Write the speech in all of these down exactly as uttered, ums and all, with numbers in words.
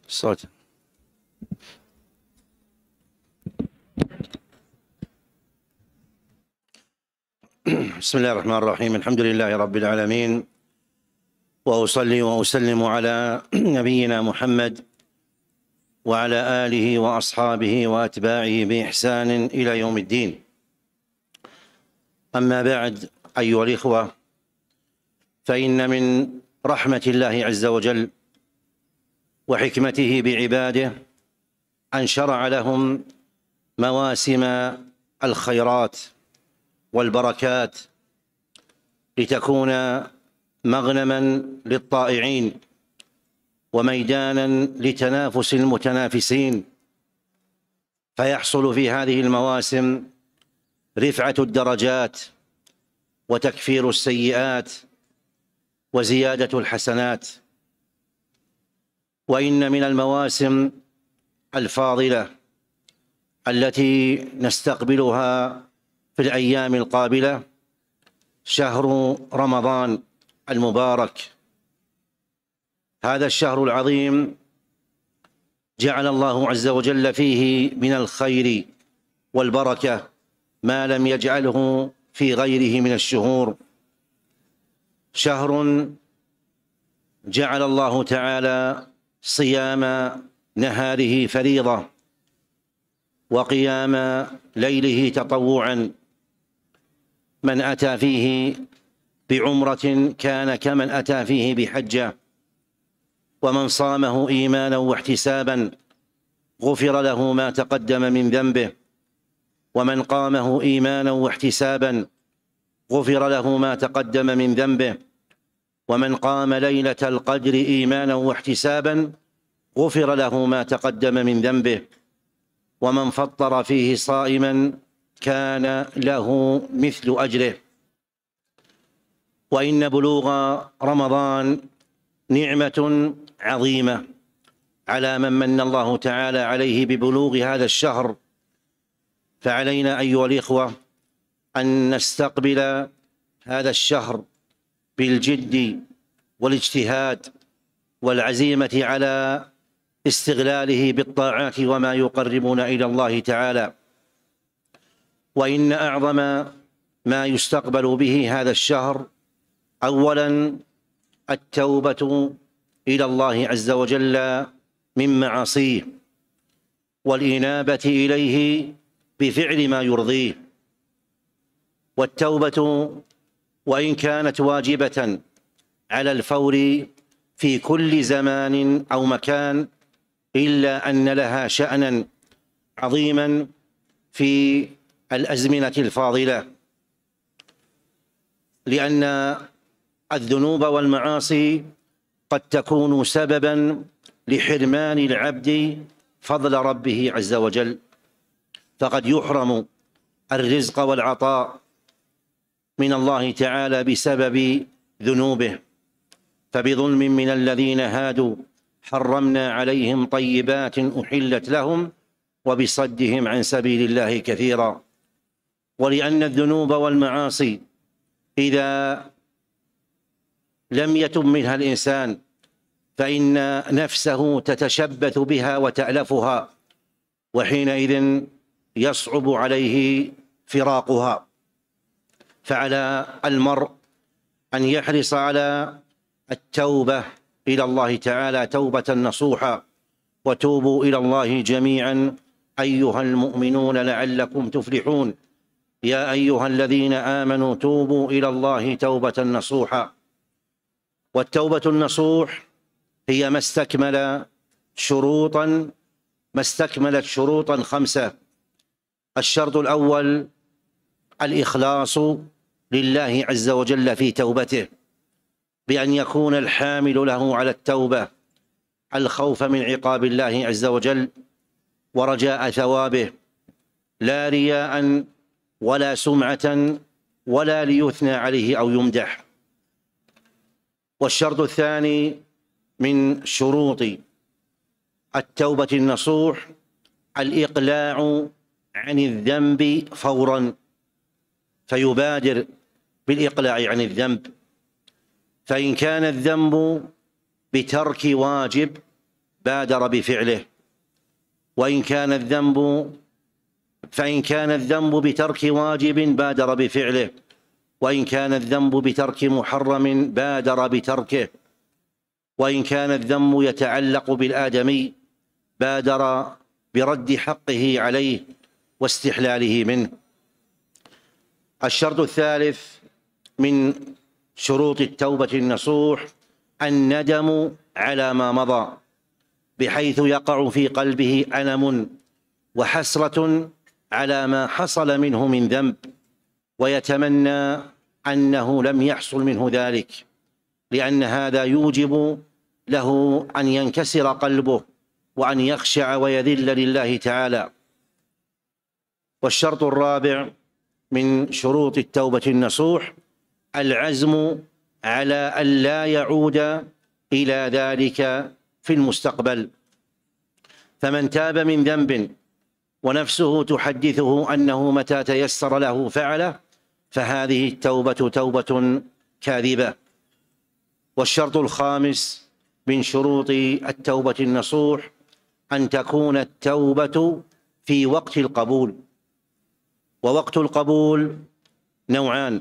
الصوت. بسم الله الرحمن الرحيم. الحمد لله رب العالمين، وأصلي وأسلم على نبينا محمد وعلى آله وأصحابه وأتباعه بإحسان إلى يوم الدين. أما بعد، أيها الإخوة، فإن من رحمة الله عز وجل وحكمته بعباده أن شرع لهم مواسم الخيرات والبركات لتكون مغنما للطائعين وميدانا لتنافس المتنافسين، فيحصل في هذه المواسم رفعة الدرجات وتكفير السيئات وزيادة الحسنات. وإن من المواسم الفاضلة التي نستقبلها في الأيام القابلة شهر رمضان المبارك. هذا الشهر العظيم جعل الله عز وجل فيه من الخير والبركة ما لم يجعله في غيره من الشهور. شهر جعل الله تعالى صيام نهاره فريضة وقيام ليله تطوعا. من أتى فيه بعمرة كان كمن أتى فيه بحجة، ومن صامه إيمانا واحتسابا غفر له ما تقدم من ذنبه، ومن قامه إيمانا واحتسابا غفر له ما تقدم من ذنبه، ومن قام ليلة القدر إيمانا واحتسابا غفر له ما تقدم من ذنبه، ومن فطر فيه صائما كان له مثل أجره. وإن بلوغ رمضان نعمة عظيمة على من من الله تعالى عليه ببلوغ هذا الشهر، فعلينا أيها الإخوة أن نستقبل هذا الشهر بالجد والاجتهاد والعزيمة على استغلاله بالطاعات وما يقربنا إلى الله تعالى. وإن أعظم ما يستقبل به هذا الشهر أولا التوبة إلى الله عز وجل من معاصيه والإنابة إليه بفعل ما يرضيه. والتوبة وإن كانت واجبة على الفور في كل زمان أو مكان، إلا أن لها شأنا عظيما في الأزمنة الفاضلة، لأن الذنوب والمعاصي قد تكون سببا لحرمان العبد فضل ربه عز وجل، فقد يحرم الرزق والعطاء من الله تعالى بسبب ذنوبه. فبظلم من الذين هادوا حرمنا عليهم طيبات أحلت لهم وبصدهم عن سبيل الله كثيرا. ولأن الذنوب والمعاصي إذا لم يتب منها الإنسان فإن نفسه تتشبث بها وتألفها، وحينئذ يصعب عليه فراقها. فعلى المرء أن يحرص على التوبة إلى الله تعالى توبة نصوحا. وتوبوا إلى الله جميعا أيها المؤمنون لعلكم تفلحون. يا أيها الذين آمنوا توبوا إلى الله توبة نصوحا. والتوبة النصوح هي ما استكمل شروطا ما استكملت شروطا خمسة. الشرط الأول الإخلاص لله عز وجل في توبته، بأن يكون الحامل له على التوبة الخوف من عقاب الله عز وجل ورجاء ثوابه، لا رياء ولا سمعة ولا ليثنى عليه أو يمدح. والشرط الثاني من شروط التوبة النصوح الإقلاع عن الذنب فورا، فيبادر بالإقلاع عن الذنب. فإن كان الذنب بترك واجب بادر بفعله، وإن كان الذنب فإن كان الذنب بترك واجب بادر بفعله، وإن كان الذنب بترك محرم بادر بتركه، وإن كان الذنب يتعلق بالآدمي بادر برد حقه عليه واستحلاله منه. الشرط الثالث من شروط التوبة النصوح الندم على ما مضى، بحيث يقع في قلبه ألم وحسرة على ما حصل منه من ذنب، ويتمنى أنه لم يحصل منه ذلك، لأن هذا يوجب له أن ينكسر قلبه وأن يخشع ويذل لله تعالى. والشرط الرابع من شروط التوبة النصوح العزم على أن لا يعود إلى ذلك في المستقبل. فمن تاب من ذنب ونفسه تحدثه أنه متى تيسر له فعله فهذه التوبة توبة كاذبة. والشرط الخامس من شروط التوبة النصوح أن تكون التوبة في وقت القبول. ووقت القبول نوعان: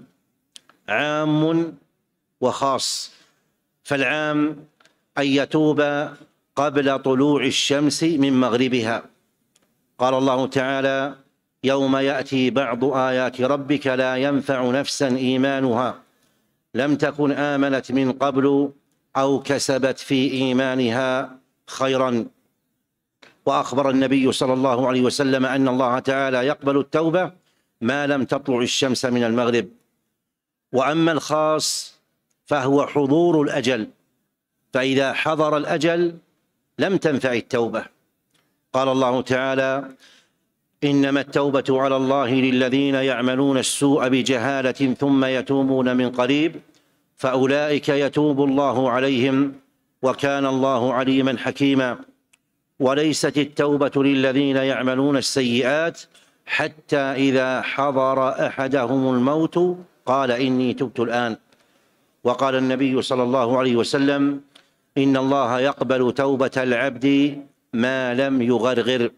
عام وخاص. فالعام أن يتوب قبل طلوع الشمس من مغربها. قال الله تعالى: يوم يأتي بعض آيات ربك لا ينفع نفسا إيمانها لم تكن آمنت من قبل أو كسبت في إيمانها خيرا. وأخبر النبي صلى الله عليه وسلم أن الله تعالى يقبل التوبة ما لم تطلع الشمس من المغرب. وأما الخاص فهو حضور الأجل، فإذا حضر الأجل لم تنفع التوبة. قال الله تعالى: إنما التوبة على الله للذين يعملون السوء بجهالة ثم يتوبون من قريب فأولئك يتوب الله عليهم وكان الله عليما حكيما. وليست التوبة للذين يعملون السيئات حتى إذا حضر أحدهم الموت قال إني تبت الآن. وقال النبي صلى الله عليه وسلم: إن الله يقبل توبة العبد ما لم يغرغر.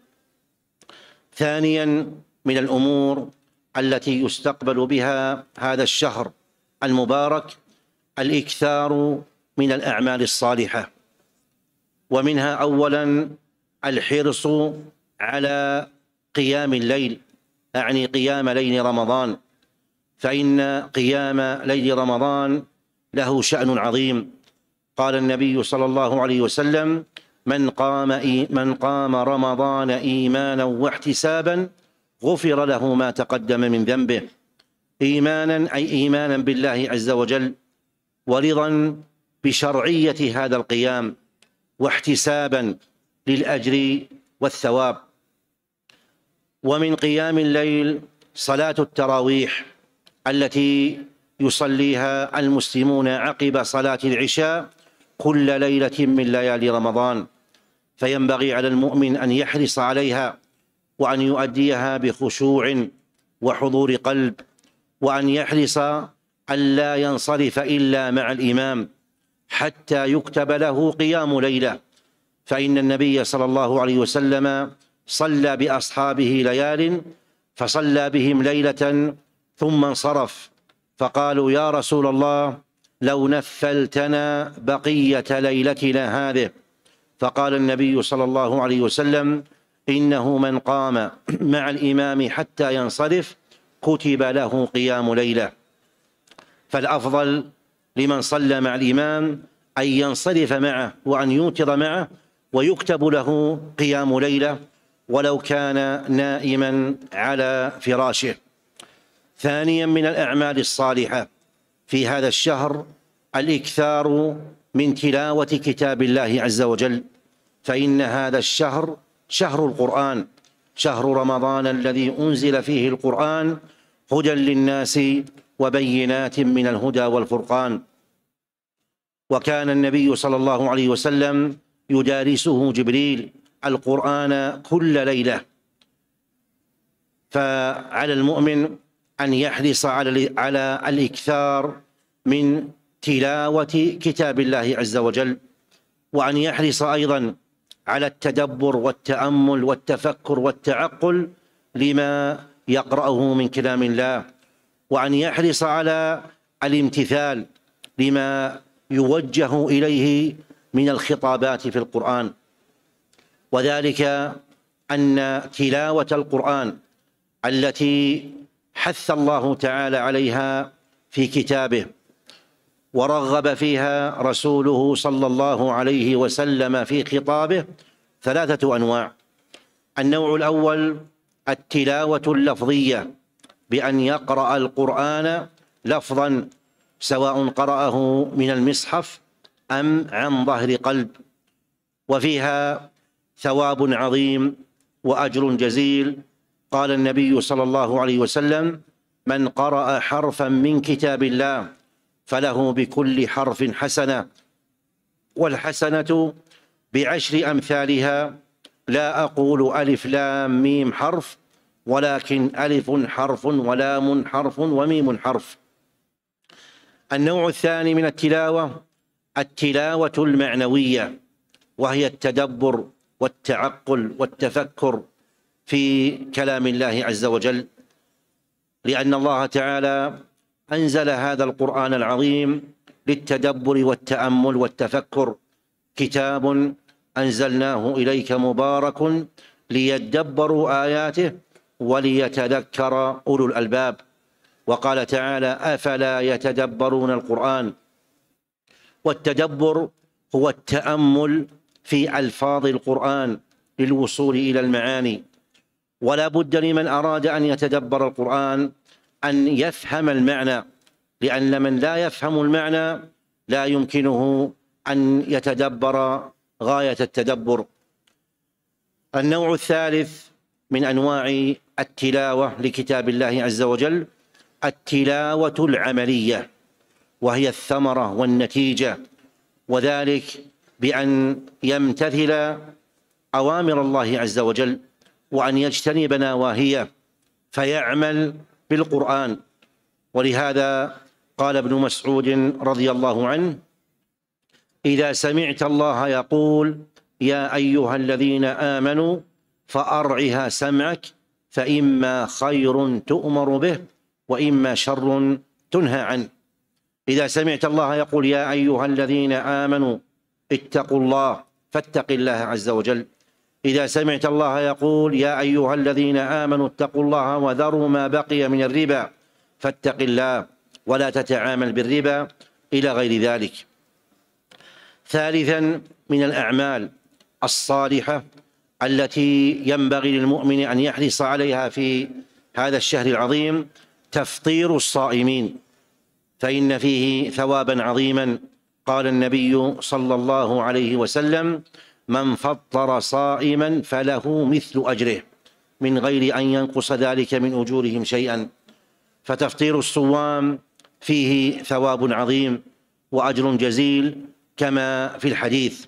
ثانيا من الأمور التي يستقبل بها هذا الشهر المبارك الإكثار من الأعمال الصالحة، ومنها أولا الحرص على قيام الليل، أعني قيام ليل رمضان، فإن قيام ليل رمضان له شأن عظيم. قال النبي صلى الله عليه وسلم: من قام من قام رمضان إيمانا واحتسابا غفر له ما تقدم من ذنبه. إيمانا أي إيمانا بالله عز وجل، ورضا بشرعية هذا القيام، واحتسابا للأجر والثواب. ومن قيام الليل صلاة التراويح التي يصليها المسلمون عقب صلاة العشاء كل ليلة من ليالي رمضان، فينبغي على المؤمن أن يحرص عليها وأن يؤديها بخشوع وحضور قلب، وأن يحرص أن لا ينصرف إلا مع الإمام حتى يكتب له قيام ليلة، فإن النبي صلى الله عليه وسلم صلى بأصحابه ليال فصلى بهم ليلة ثم انصرف فقالوا: يا رسول الله لو نفلتنا بقية ليلتنا هذه. فقال النبي صلى الله عليه وسلم: إنه من قام مع الإمام حتى ينصرف كتب له قيام ليلة. فالأفضل لمن صلى مع الإمام أن ينصرف معه وأن يوتر معه ويكتب له قيام ليلة ولو كان نائما على فراشه. ثانيا من الأعمال الصالحة في هذا الشهر الإكثار من تلاوة كتاب الله عز وجل، فإن هذا الشهر شهر القرآن، شهر رمضان الذي أنزل فيه القرآن هدى للناس وبينات من الهدى والفرقان. وكان النبي صلى الله عليه وسلم يدارسه جبريل القرآن كل ليلة، فعلى المؤمن أن يحرص على الإكثار من تلاوة كتاب الله عز وجل، وأن يحرص أيضا على التدبر والتأمل والتفكر والتعقل لما يقرأه من كلام الله، وأن يحرص على الامتثال لما يوجه إليه من الخطابات في القرآن، وذلك أن تلاوة القرآن التي حث الله تعالى عليها في كتابه ورغب فيها رسوله صلى الله عليه وسلم في خطابه ثلاثة أنواع. النوع الأول التلاوة اللفظية، بأن يقرأ القرآن لفظا سواء قرأه من المصحف أم عن ظهر قلب، وفيها ثواب عظيم وأجر جزيل. قال النبي صلى الله عليه وسلم: من قرأ حرفا من كتاب الله فله بكل حرف حسنة، والحسنة بعشر أمثالها، لا أقول ألف لام ميم حرف، ولكن ألف حرف ولام حرف وميم حرف. النوع الثاني من التلاوة التلاوة المعنوية، وهي التدبر والتعقل والتفكر في كلام الله عز وجل، لأن الله تعالى أنزل هذا القرآن العظيم للتدبر والتأمل والتفكر، كتاب أنزلناه إليك مبارك ليدبروا آياته وليتذكر أولو الألباب. وقال تعالى: أفلا يتدبرون القرآن. والتدبر هو التأمل في ألفاظ القرآن للوصول إلى المعاني، ولا بد لمن أراد أن يتدبر القرآن أن يفهم المعنى، لأن من لا يفهم المعنى لا يمكنه أن يتدبر غاية التدبر. النوع الثالث من أنواع التلاوة لكتاب الله عز وجل التلاوة العملية، وهي الثمرة والنتيجة، وذلك بأن يمتثل أوامر الله عز وجل وأن يجتنب نواهيه فيعمل بالقرآن. ولهذا قال ابن مسعود رضي الله عنه: إذا سمعت الله يقول يا أيها الذين آمنوا فأرعها سمعك، فإما خير تؤمر به وإما شر تنهى عنه. إذا سمعت الله يقول يا أيها الذين آمنوا اتقوا الله فاتق الله عز وجل، إذا سمعت الله يقول يا أيها الذين آمنوا اتقوا الله وذروا ما بقي من الربا فاتق الله ولا تتعامل بالربا، إلى غير ذلك. ثالثا من الأعمال الصالحة التي ينبغي للمؤمن أن يحرص عليها في هذا الشهر العظيم تفطير الصائمين، فإن فيه ثوابا عظيما. قال النبي صلى الله عليه وسلم: من فطر صائما فله مثل أجره من غير أن ينقص ذلك من أجورهم شيئا. فتفطير الصوام فيه ثواب عظيم وأجر جزيل كما في الحديث.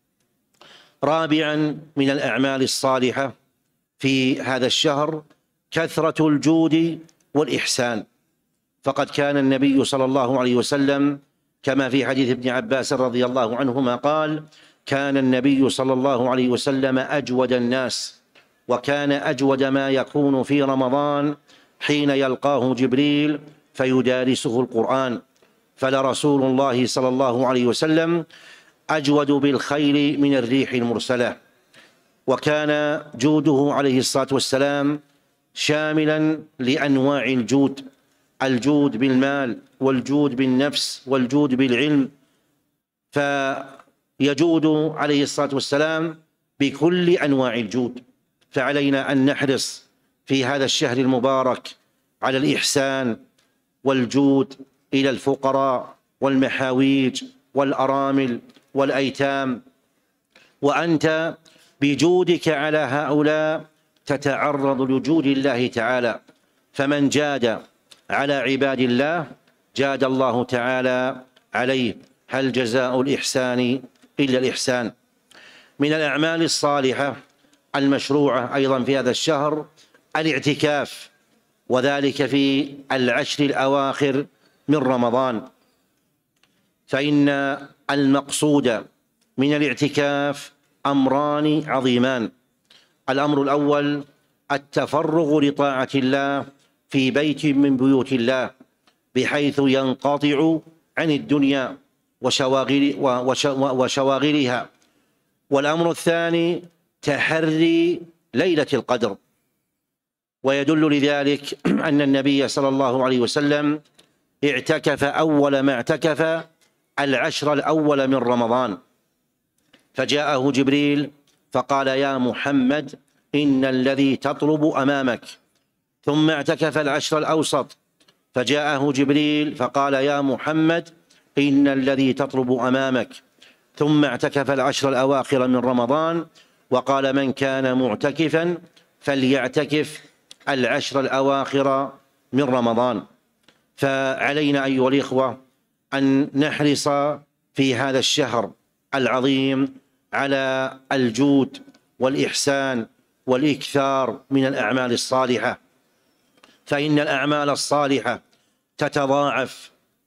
رابعا من الأعمال الصالحة في هذا الشهر كثرة الجود والإحسان، فقد كان النبي صلى الله عليه وسلم كما في حديث ابن عباس رضي الله عنهما قال: كان النبي صلى الله عليه وسلم أجود الناس، وكان أجود ما يكون في رمضان حين يلقاه جبريل فيدارسه القرآن، فلرسول الله صلى الله عليه وسلم أجود بالخير من الريح المرسلة. وكان جوده عليه الصلاة والسلام شاملا لأنواع الجود: الجود بالمال والجود بالنفس والجود بالعلم، فيجود عليه الصلاة والسلام بكل أنواع الجود. فعلينا أن نحرص في هذا الشهر المبارك على الإحسان والجود إلى الفقراء والمحاويج والأرامل والأيتام، وأنت بجودك على هؤلاء تتعرض لجود الله تعالى، فمن جاد على عباد الله جاد الله تعالى عليه، هل جزاء الإحسان إلا الإحسان. من الأعمال الصالحة المشروعة أيضا في هذا الشهر الاعتكاف، وذلك في العشر الأواخر من رمضان، فإن المقصود من الاعتكاف أمران عظيمان. الأمر الأول التفرغ لطاعة الله في بيت من بيوت الله بحيث ينقطع عن الدنيا وشواغل وشواغلها. والأمر الثاني تحري ليلة القدر، ويدل لذلك أن النبي صلى الله عليه وسلم اعتكف أول ما اعتكف العشر الأول من رمضان، فجاءه جبريل فقال: يا محمد إن الذي تطلب أمامك. ثم اعتكف العشر الأوسط، فجاءه جبريل فقال: يا محمد إن الذي تطلب أمامك. ثم اعتكف العشر الأواخر من رمضان، وقال: من كان معتكفا فليعتكف العشر الأواخر من رمضان. فعلينا أيها الإخوة أن نحرص في هذا الشهر العظيم على الجود والإحسان والإكثار من الأعمال الصالحة، فإن الأعمال الصالحة تتضاعف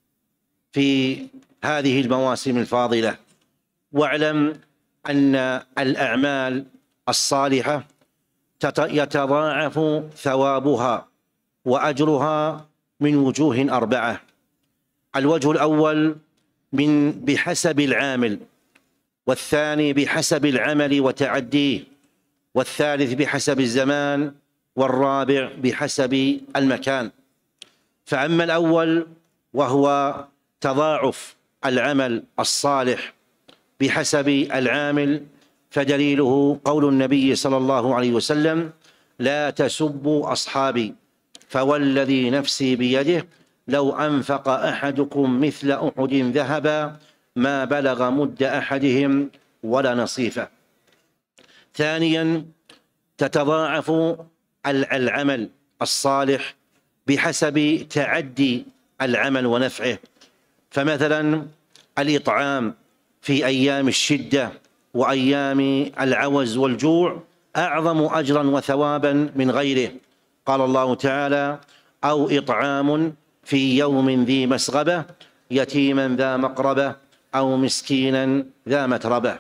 في هذه المواسم الفاضلة. واعلم أن الأعمال الصالحة يتضاعف ثوابها وأجرها من وجوه أربعة. الوجه الأول من بحسب العامل، والثاني بحسب العمل وتعديه، والثالث بحسب الزمان، والرابع بحسب المكان. فأما الأول وهو تضاعف العمل الصالح بحسب العامل، فدليله قول النبي صلى الله عليه وسلم: لا تسبوا أصحابي فوالذي نفسي بيده لو أنفق أحدكم مثل أحد ذهبا ما بلغ مد أحدهم ولا نصيفه. ثانيا تتضاعف العمل الصالح بحسب تعدي العمل ونفعه، فمثلا الإطعام في أيام الشدة وأيام العوز والجوع أعظم أجرا وثوابا من غيره. قال الله تعالى: أو إطعام في يوم ذي مسغبة يتيما ذا مقربة أو مسكينا ذا متربة.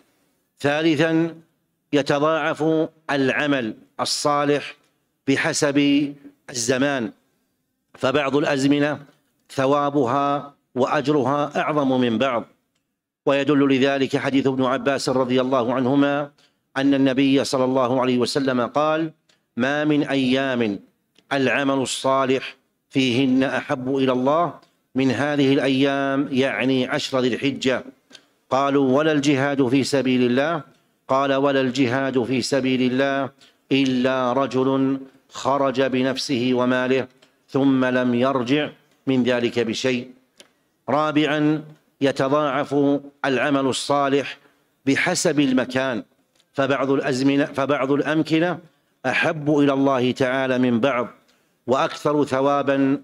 ثالثا يتضاعف العمل الصالح بحسب الزمان، فبعض الأزمنة ثوابها وأجرها أعظم من بعض، ويدل لذلك حديث ابن عباس رضي الله عنهما أن النبي صلى الله عليه وسلم قال: ما من أيام العمل الصالح فيهن أحب إلى الله من هذه الأيام، يعني عشر ذي الحجة. قالوا: ولا الجهاد في سبيل الله؟ قال: ولا الجهاد في سبيل الله إلا رجل خرج بنفسه وماله ثم لم يرجع من ذلك بشيء. رابعا يتضاعف العمل الصالح بحسب المكان، فبعض الأزمنة فبعض الأمكنة أحب إلى الله تعالى من بعض وأكثر ثوابا،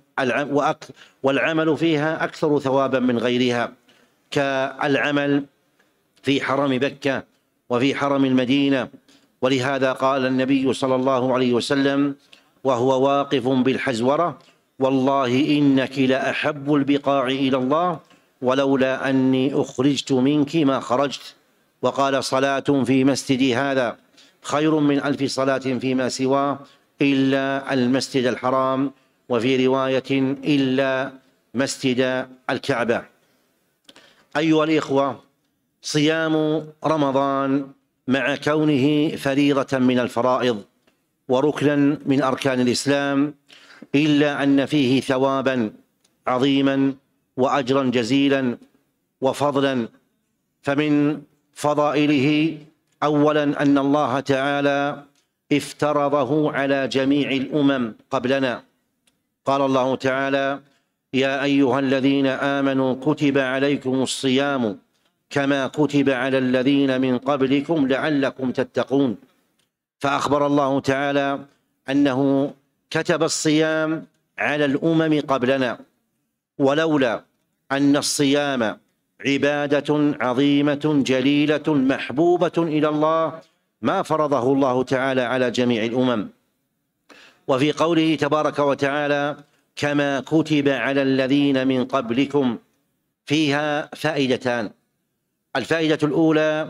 والعمل فيها أكثر ثوابا من غيرها، كالعمل في حرم مكة وفي حرم المدينة. ولهذا قال النبي صلى الله عليه وسلم وهو واقف بالحزورة: والله إنك لأحب البقاع إلى الله ولولا أني أخرجت منك ما خرجت. وقال: صلاة في مسجدي هذا خير من ألف صلاة فيما سواه إلا المسجد الحرام، وفي رواية إلا مسجد الكعبة. أيها الإخوة، صيام رمضان مع كونه فريضة من الفرائض وركنا من أركان الإسلام، إلا أن فيه ثوابا عظيما وأجرا جزيلا وفضلا. فمن فضائله أولا أن الله تعالى افترضه على جميع الأمم قبلنا. قال الله تعالى: يا أيها الذين آمنوا كتب عليكم الصيام كما كتب على الذين من قبلكم لعلكم تتقون. فأخبر الله تعالى أنه كتب الصيام على الأمم قبلنا، ولولا أن الصيام عبادة عظيمة جليلة محبوبة إلى الله ما فرضه الله تعالى على جميع الأمم. وفي قوله تبارك وتعالى: كما كتب على الذين من قبلكم، فيها فائدتان. الفائدة الأولى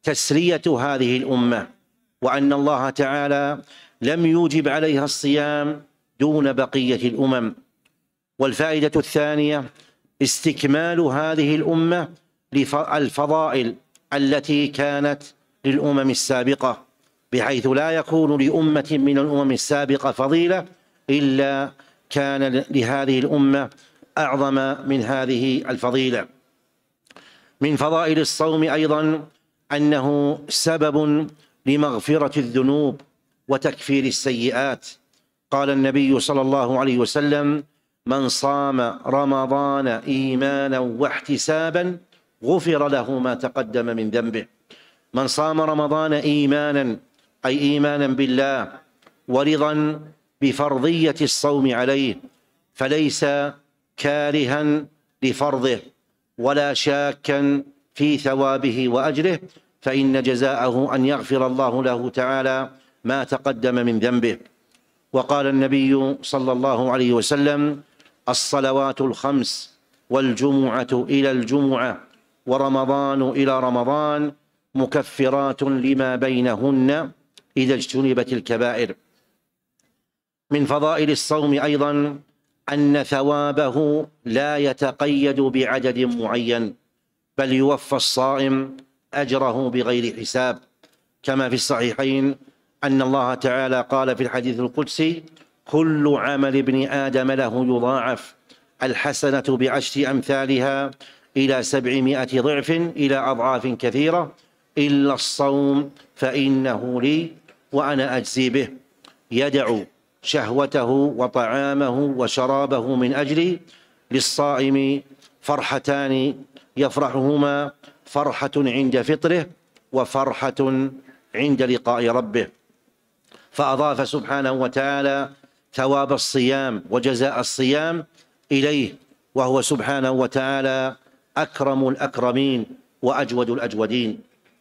تسلية هذه الأمة، وأن الله تعالى لم يوجب عليها الصيام دون بقية الأمم. والفائدة الثانية استكمال هذه الأمة للفضائل التي كانت للأمم السابقة، بحيث لا يكون لأمة من الأمم السابقة فضيلة إلا كان لهذه الأمة أعظم من هذه الفضيلة. من فضائل الصوم أيضا أنه سبب لمغفرة الذنوب وتكفير السيئات. قال النبي صلى الله عليه وسلم: من صام رمضان إيمانا واحتسابا غفر له ما تقدم من ذنبه. من صام رمضان إيمانا أي إيمانا بالله ورضا بفرضية الصوم عليه، فليس كارها لفرضه ولا شاكا في ثوابه وأجره، فإن جزاءه أن يغفر الله له تعالى ما تقدم من ذنبه. وقال النبي صلى الله عليه وسلم: الصلوات الخمس والجمعة إلى الجمعة ورمضان إلى رمضان مكفرات لما بينهن إذا اجتنبت الكبائر. من فضائل الصوم أيضا أن ثوابه لا يتقيد بعدد معين، بل يوفى الصائم أجره بغير حساب، كما في الصحيحين أن الله تعالى قال في الحديث القدسي: كل عمل ابن آدم له يضاعف، الحسنة بعشر أمثالها إلى سبعمائة ضعف إلى أضعاف كثيرة، إلا الصوم فإنه لي وأنا أجزي به، يدع شهوته وطعامه وشرابه من أجلي، للصائم فرحتان يفرحهما، فرحة عند فطره وفرحة عند لقاء ربه. فأضاف سبحانه وتعالى ثواب الصيام وجزاء الصيام إليه، وهو سبحانه وتعالى أكرم الأكرمين وأجود الأجودين.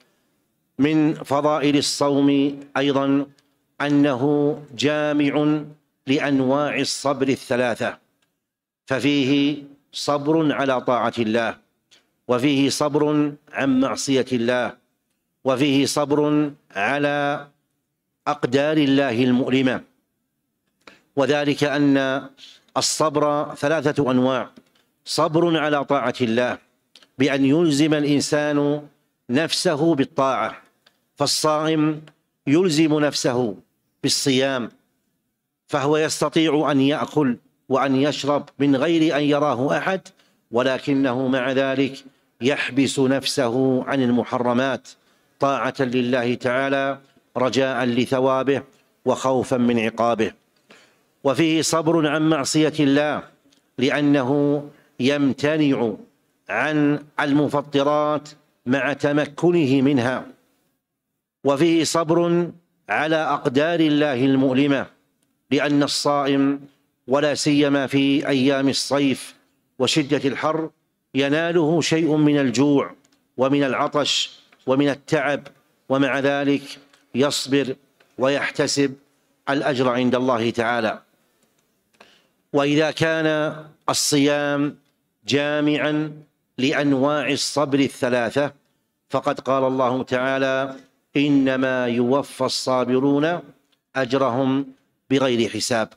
من فضائل الصوم أيضا أنه جامع لأنواع الصبر الثلاثة، ففيه صبر على طاعة الله، وفيه صبر عن معصية الله، وفيه صبر على أقدار الله المؤلمة. وذلك أن الصبر ثلاثة أنواع: صبر على طاعة الله بأن يلزم الإنسان نفسه بالطاعة، فالصائم يلزم نفسه بالصيام، فهو يستطيع أن يأكل وأن يشرب من غير أن يراه أحد، ولكنه مع ذلك يحبس نفسه عن المحرمات طاعة لله تعالى رجاء لثوابه وخوفا من عقابه. وفيه صبر عن معصية الله لأنه يمتنع عن المفطرات مع تمكنه منها. وفيه صبر على أقدار الله المؤلمة، لأن الصائم ولا سيما في أيام الصيف وشدة الحر يناله شيء من الجوع ومن العطش ومن التعب، ومع ذلك يصبر ويحتسب الأجر عند الله تعالى. وإذا كان الصيام جامعا لأنواع الصبر الثلاثة، فقد قال الله تعالى: إنما يوفى الصابرون أجرهم بغير حساب.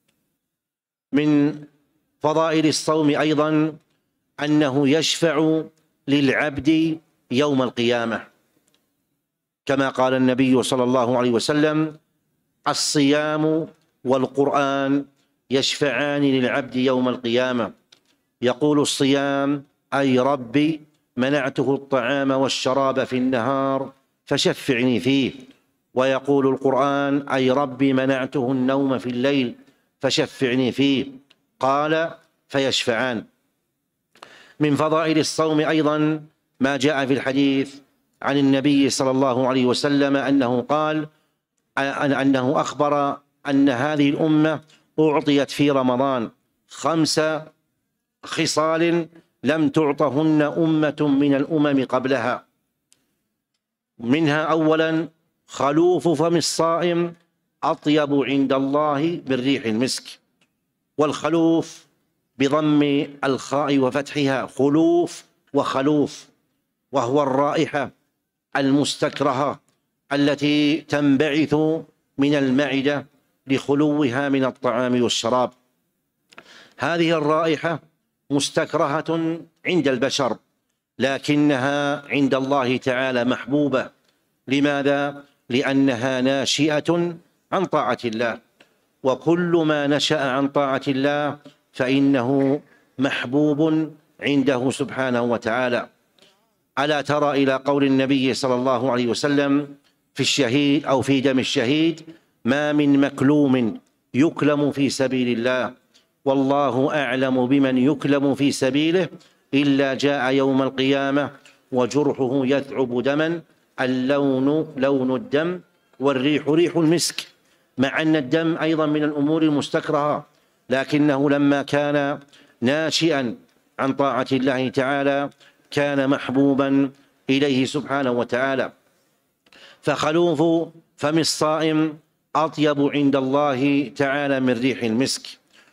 من فضائل الصوم أيضا أنه يشفع للعبد يوم القيامة، كما قال النبي صلى الله عليه وسلم: الصيام والقرآن يشفعان للعبد يوم القيامة. يقول الصيام: أي ربي منعته الطعام والشراب في النهار فشفعني فيه. ويقول القرآن: أي ربي منعته النوم في الليل فشفعني فيه. قال: فيشفعان. من فضائل الصوم أيضا ما جاء في الحديث عن النبي صلى الله عليه وسلم أنه قال أنه أخبر أن هذه الأمة أعطيت في رمضان خمس خصال لم تعطهن أمة من الأمم قبلها، منها أولا خلوف فم الصائم أطيب عند الله من ريح المسك. والخلوف بضم الخاء وفتحها خلوف وخلوف، وهو الرائحة المستكرهة التي تنبعث من المعدة لخلوها من الطعام والشراب. هذه الرائحة مستكرهة عند البشر، لكنها عند الله تعالى محبوبة. لماذا؟ لأنها ناشئة عن طاعة الله، وكل ما نشأ عن طاعة الله فإنه محبوب عنده سبحانه وتعالى. ألا ترى إلى قول النبي صلى الله عليه وسلم في الشهيد أو في دم الشهيد: ما من مكلوم يكلم في سبيل الله والله أعلم بمن يكلم في سبيله إلا جاء يوم القيامة وجرحه يثعب دما، اللون لون الدم والريح ريح المسك. مع أن الدم أيضا من الأمور المستكرهة، لكنه لما كان ناشئا عن طاعة الله تعالى كان محبوبا إليه سبحانه وتعالى. فخلوف فم الصائم أطيب عند الله تعالى من ريح المسك.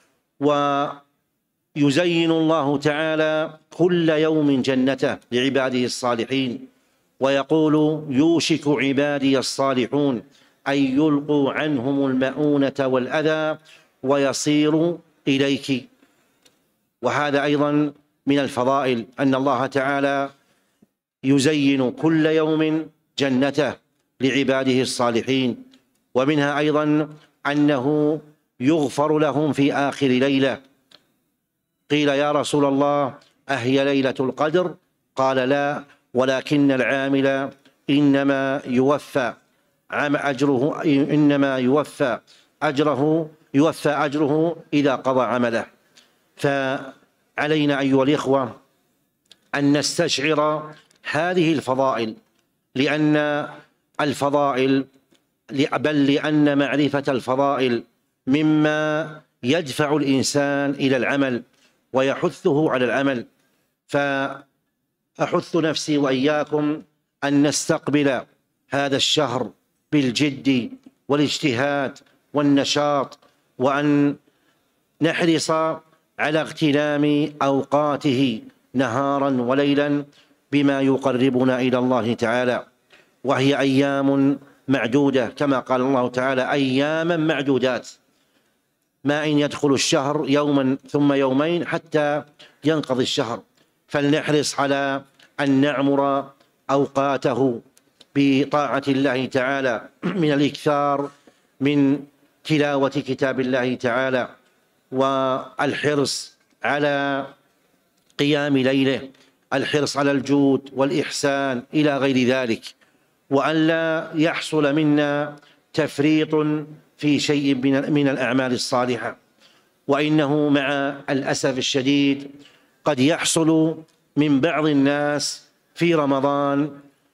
ويزين الله تعالى كل يوم جنته لعباده الصالحين، ويقول: يوشك عبادي الصالحون أن يلقوا عنهم المؤونة والأذى ويصيروا إليك. وهذا أيضا من الفضائل أن الله تعالى يزين كل يوم جنته لعباده الصالحين. ومنها أيضا أنه يغفر لهم في آخر ليلة. قيل: يا رسول الله أهي ليلة القدر؟ قال: لا، ولكن العامل إنما يوفى أجره إنما يوفى أجره يوفى أجره إذا قضى عمله. فعلينا أيها الإخوة أن نستشعر هذه الفضائل، لأن الفضائل بل لأن معرفة الفضائل مما يدفع الإنسان إلى العمل ويحثه على العمل. فأحث نفسي وإياكم أن نستقبل هذا الشهر بالجد والاجتهاد والنشاط، وأن نحرص على اغتنام أوقاته نهارا وليلا بما يقربنا إلى الله تعالى، وهي أيام معدودة كما قال الله تعالى: أياما معدودات، ما إن يدخل الشهر يوما ثم يومين حتى ينقضي الشهر. فلنحرص على أن نعمر أوقاته بطاعة الله تعالى، من الإكثار من تلاوة كتاب الله تعالى، والحرص على قيام ليله، الحرص على الجود والإحسان إلى غير ذلك، وأن لا يحصل منا تفريط في شيء من الأعمال الصالحة. وإنه مع الأسف الشديد قد يحصل من بعض الناس في رمضان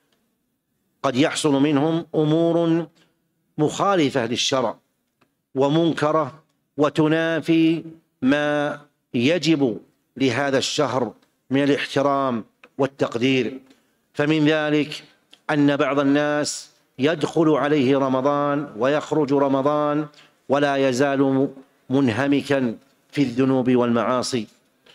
قد يحصل منهم أمور مخالفة للشرع ومنكرة وتنافي ما يجب لهذا الشهر من الاحترام والتقدير. فمن ذلك أن بعض الناس يدخل عليه رمضان ويخرج رمضان ولا يزال منهمكا في الذنوب والمعاصي،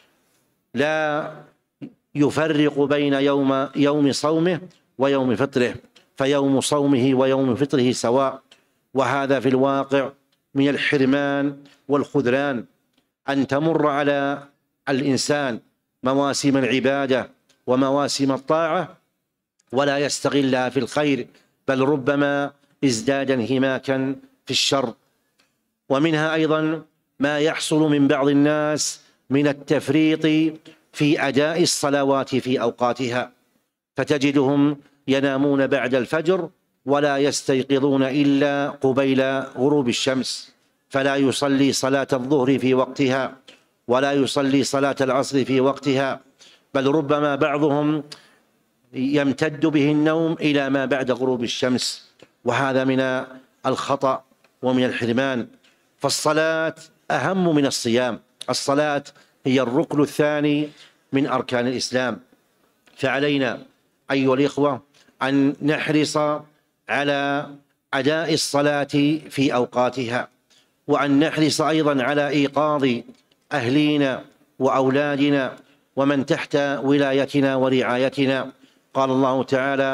لا يفرق بين يوم يوم صومه ويوم فطره، فيوم صومه ويوم فطره سواء. وهذا في الواقع من الحرمان والخذلان، أن تمر على الإنسان مواسم العبادة ومواسم الطاعة ولا يستغلها في الخير، بل ربما ازداد انهماكا في الشر. ومنها أيضا ما يحصل من بعض الناس من التفريط في أداء الصلوات في أوقاتها، فتجدهم ينامون بعد الفجر ولا يستيقظون إلا قبيل غروب الشمس، فلا يصلي صلاة الظهر في وقتها ولا يصلي صلاة العصر في وقتها، بل ربما بعضهم يمتد به النوم إلى ما بعد غروب الشمس، وهذا من الخطأ ومن الحرمان. فالصلاة أهم من الصيام، الصلاة هي الركن الثاني من أركان الإسلام. فعلينا أيها الإخوة أن نحرص على أداء الصلاة في أوقاتها، وأن نحرص أيضا على إيقاظ أهلينا وأولادنا ومن تحت ولايتنا ورعايتنا. قال الله تعالى: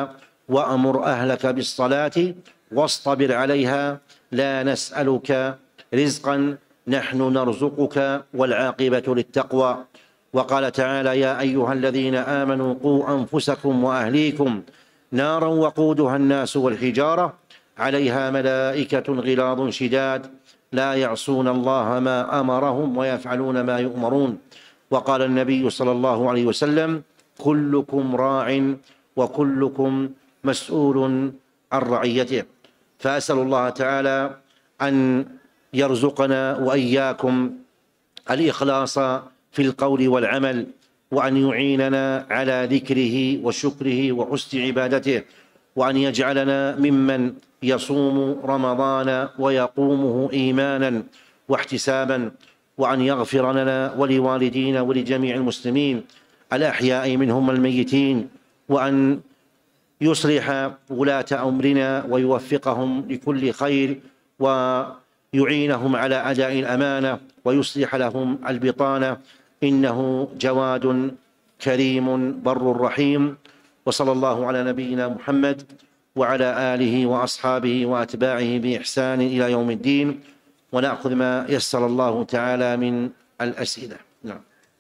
وأمر أهلك بالصلاة واصطبر عليها لا نسألك رزقا نحن نرزقك والعاقبة للتقوى. وقال تعالى: يا أيها الذين آمنوا قوا أنفسكم وأهليكم نارا وقودها الناس والحجارة عليها ملائكة غلاظ شداد لا يعصون الله ما أمرهم ويفعلون ما يؤمرون. وقال النبي صلى الله عليه وسلم: كلكم راع وكلكم مسؤول عن رعيته. فأسأل الله تعالى أن يرزقنا وإياكم الإخلاص في القول والعمل، وأن يعيننا على ذكره وشكره وحسن عبادته، وأن يجعلنا ممن يصوم رمضان ويقومه إيمانا واحتسابا، وأن يغفر لنا ولوالدينا ولجميع المسلمين الأحياء منهم الميتين، وأن يصلح ولاة أمرنا ويوفقهم لكل خير، ويعينهم على أداء الأمانة، ويصلح لهم البطانة، إنه جواد كريم بر رحيم. وصلى الله على نبينا محمد وعلى آله وأصحابه وأتباعه بإحسان إلى يوم الدين، ونأخذ ما يسر الله تعالى من الأسئلة. نعم.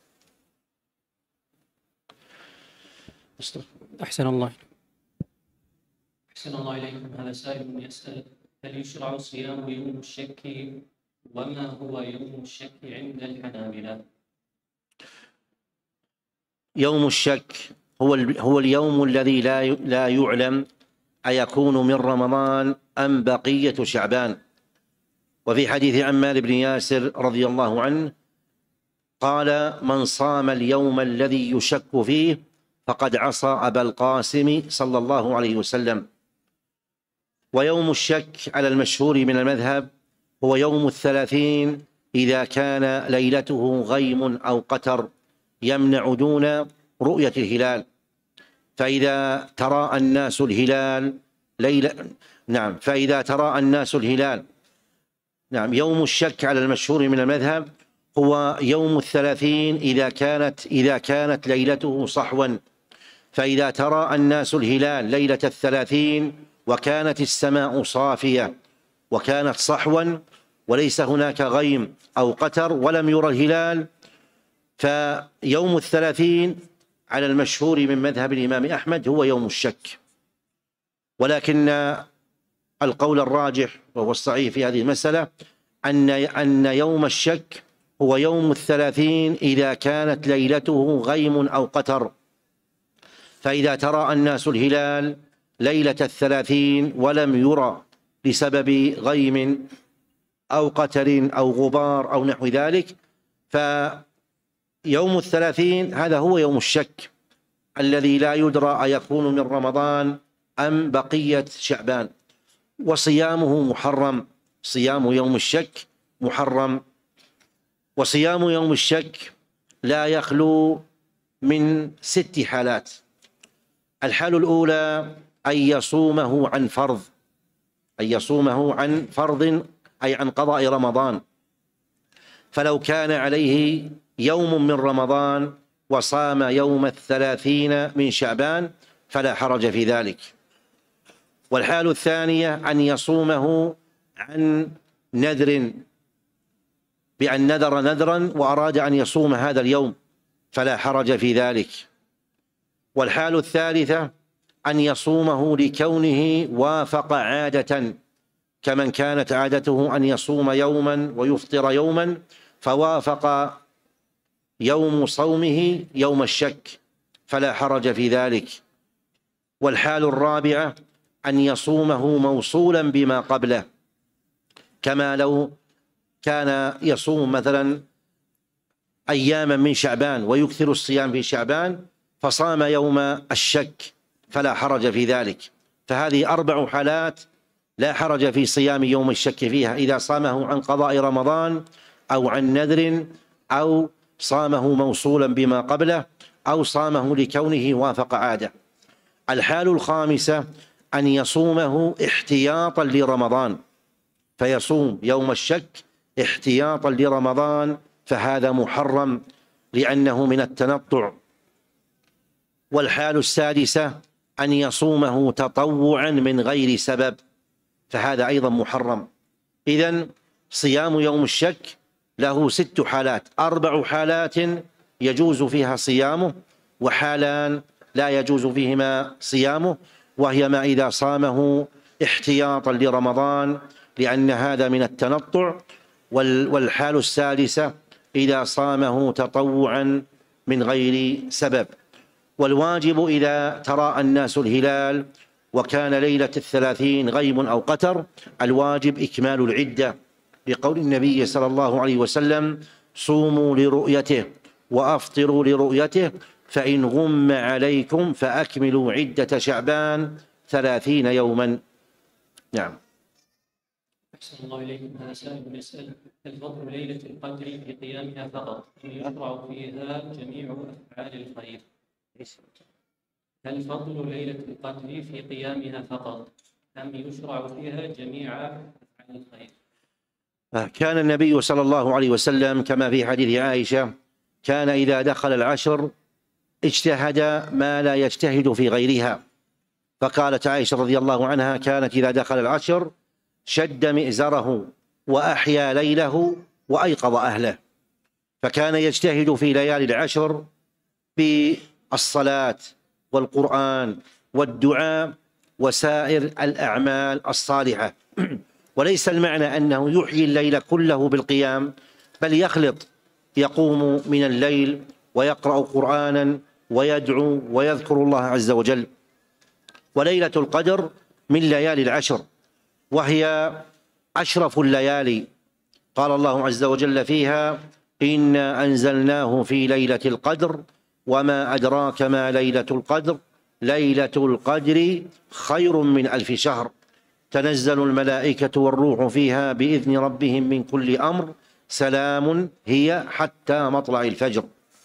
أحسن الله أحسن الله إليكم. هذا سائل يسأل: هل يشرع صيام يوم الشك؟ وما هو يوم الشك عند الحنابلة؟ يوم الشك هو هو اليوم الذي لا لا يعلم أيكون من رمضان أم بقية شعبان. وفي حديث عمار بن ياسر رضي الله عنه قال: من صام اليوم الذي يشك فيه فقد عصى أبا القاسم صلى الله عليه وسلم. ويوم الشك على المشهور من المذهب هو يوم الثلاثين إذا كان ليلته غيم أو قتر يمنع دون رؤية الهلال. فإذا تراءى الناس الهلال ليلة نعم فإذا تراءى الناس الهلال نعم يوم الشك على المشهور من المذهب هو يوم الثلاثين إذا كانت إذا كانت ليلته صحوا. فإذا تراءى الناس الهلال ليلة الثلاثين وكانت السماء صافية وكانت صحوا وليس هناك غيم أو قتر ولم يرى الهلال، فيوم الثلاثين على المشهور من مذهب الإمام أحمد هو يوم الشك. ولكن القول الراجح وهو الصحيح في هذه المسألة أن أن يوم الشك هو يوم الثلاثين إذا كانت ليلته غيم أو قتر. فإذا تراءى الناس الهلال ليلة الثلاثين ولم يرى بسبب غيم أو قتر أو غبار أو نحو ذلك، فيوم الثلاثين هذا هو يوم الشك الذي لا يدرى أيكون من رمضان أم بقية شعبان. وصيامه محرم، صيام يوم الشك محرم. وصيام يوم الشك لا يخلو من ست حالات. الحالة الأولى أن يصومه عن فرض، أن يصومه عن فرض أي عن قضاء رمضان. فلو كان عليه يوم من رمضان وصام يوم الثلاثين من شعبان فلا حرج في ذلك. والحالة الثانية أن يصومه عن نذر، بأن نذر نذرا وأراد أن يصوم هذا اليوم فلا حرج في ذلك. والحالة الثالثة أن يصومه لكونه وافق عادة، كمن كانت عادته أن يصوم يوما ويفطر يوما فوافق يوم صومه يوم الشك فلا حرج في ذلك. والحالة الرابعة أن يصومه موصولا بما قبله، كما لو كان يصوم مثلا أياما من شعبان ويكثر الصيام في شعبان فصام يوم الشك فلا حرج في ذلك. فهذه أربع حالات لا حرج في صيام يوم الشك فيها، إذا صامه عن قضاء رمضان أو عن نذر أو صامه موصولا بما قبله أو صامه لكونه وافق عادة. الحال الخامسة أن يصومه احتياطا لرمضان، فيصوم يوم الشك احتياطا لرمضان، فهذا محرم لأنه من التنطع. والحال السادسة أن يصومه تطوعا من غير سبب، فهذا أيضا محرم. إذن صيام يوم الشك له ست حالات، أربع حالات يجوز فيها صيامه، وحالان لا يجوز فيهما صيامه، وهي ما إذا صامه احتياطا لرمضان لأن هذا من التنطع، والحال السادسة إذا صامه تطوعا من غير سبب. والواجب إذا تراءى الناس الهلال وكان ليلة الثلاثين غيم أو قتر، الواجب إكمال العدة، لقول النبي صلى الله عليه وسلم: صوموا لرؤيته وأفطروا لرؤيته، فإن غم عليكم فأكملوا عدة شعبان ثلاثين يوما. نعم. أحسن الله إليكم. هذا سائل يسأل: هل فضل ليلة القدر في قيامها فقط أم يشرع فيها جميع أفعال الخير؟ هل فضل ليلة القدر في قيامها فقط أم يشرع فيها جميع أفعال الخير؟ كان النبي صلى الله عليه وسلم كما في حديث عائشة كان إذا دخل العشر اجتهد ما لا يجتهد في غيرها، فقالت عائشة رضي الله عنها: كانت إذا دخل العشر شد مئزره وأحيا ليله وأيقظ أهله، فكان يجتهد في ليالي العشر بالصلاة والقرآن والدعاء وسائر الأعمال الصالحة. وليس المعنى أنه يحيي الليل كله بالقيام، بل يخلط، يقوم من الليل ويقرأ قرآنا ويدعو ويذكر الله عز وجل. وليلة القدر من ليالي العشر، وهي أشرف الليالي، قال الله عز وجل فيها: إنا أنزلناه في ليلة القدر وما أدراك ما ليلة القدر ليلة القدر خير من ألف شهر تنزل الملائكة والروح فيها بإذن ربهم من كل أمر سلام هي حتى مطلع الفجر.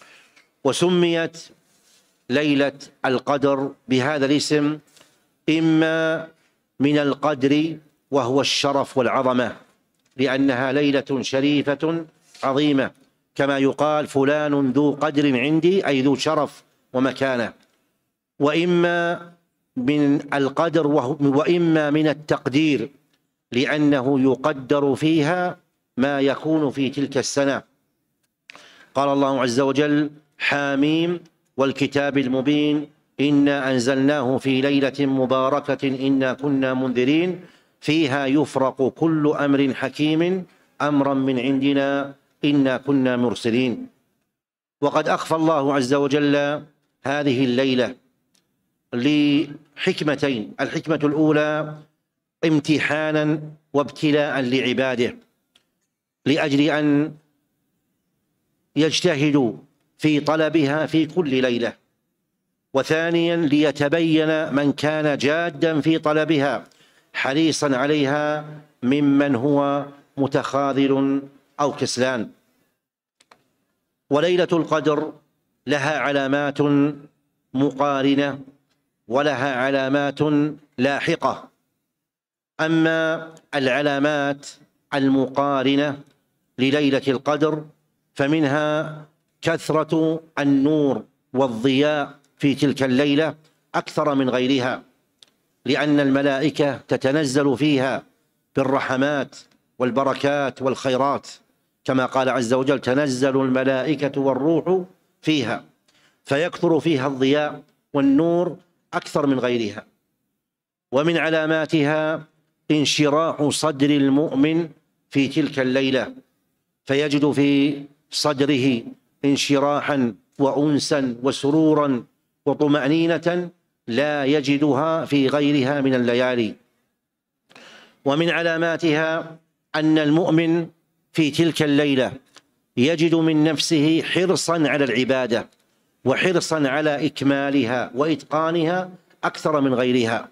وسميت ليلة القدر بهذا الاسم إما من القدر وهو الشرف والعظمة، لأنها ليلة شريفة عظيمة، كما يقال فلان ذو قدر عندي، أي ذو شرف ومكانة. وإما من القدر وإما من التقدير، لأنه يقدر فيها ما يكون في تلك السنة. قال الله عز وجل: حاميم والكتاب المبين إنا أنزلناه في ليلة مباركة إنا كنا منذرين فيها يفرق كل أمر حكيم أمرا من عندنا إنا كنا مرسلين. وقد أخفى الله عز وجل هذه الليلة لحكمتين: الحكمة الأولى امتحانا وابتلاء لعباده لأجل أن يجتهدوا في طلبها في كل ليلة، وثانيا ليتبين من كان جادا في طلبها حريصا عليها ممن هو متخاذل أو كسلان. وليلة القدر لها علامات مقارنة ولها علامات لاحقة. أما العلامات المقارنة لليلة القدر فمنها كثرة النور والضياء في تلك الليلة أكثر من غيرها، لأن الملائكة تتنزل فيها بالرحمات والبركات والخيرات، كما قال عز وجل: تنزل الملائكة والروح فيها، فيكثر فيها الضياء والنور أكثر من غيرها. ومن علاماتها انشراح صدر المؤمن في تلك الليلة، فيجد في صدره انشراحا وأنسا وسرورا وطمأنينة لا يجدها في غيرها من الليالي. ومن علاماتها أن المؤمن في تلك الليلة يجد من نفسه حرصا على العبادة وحرصا على إكمالها وإتقانها أكثر من غيرها.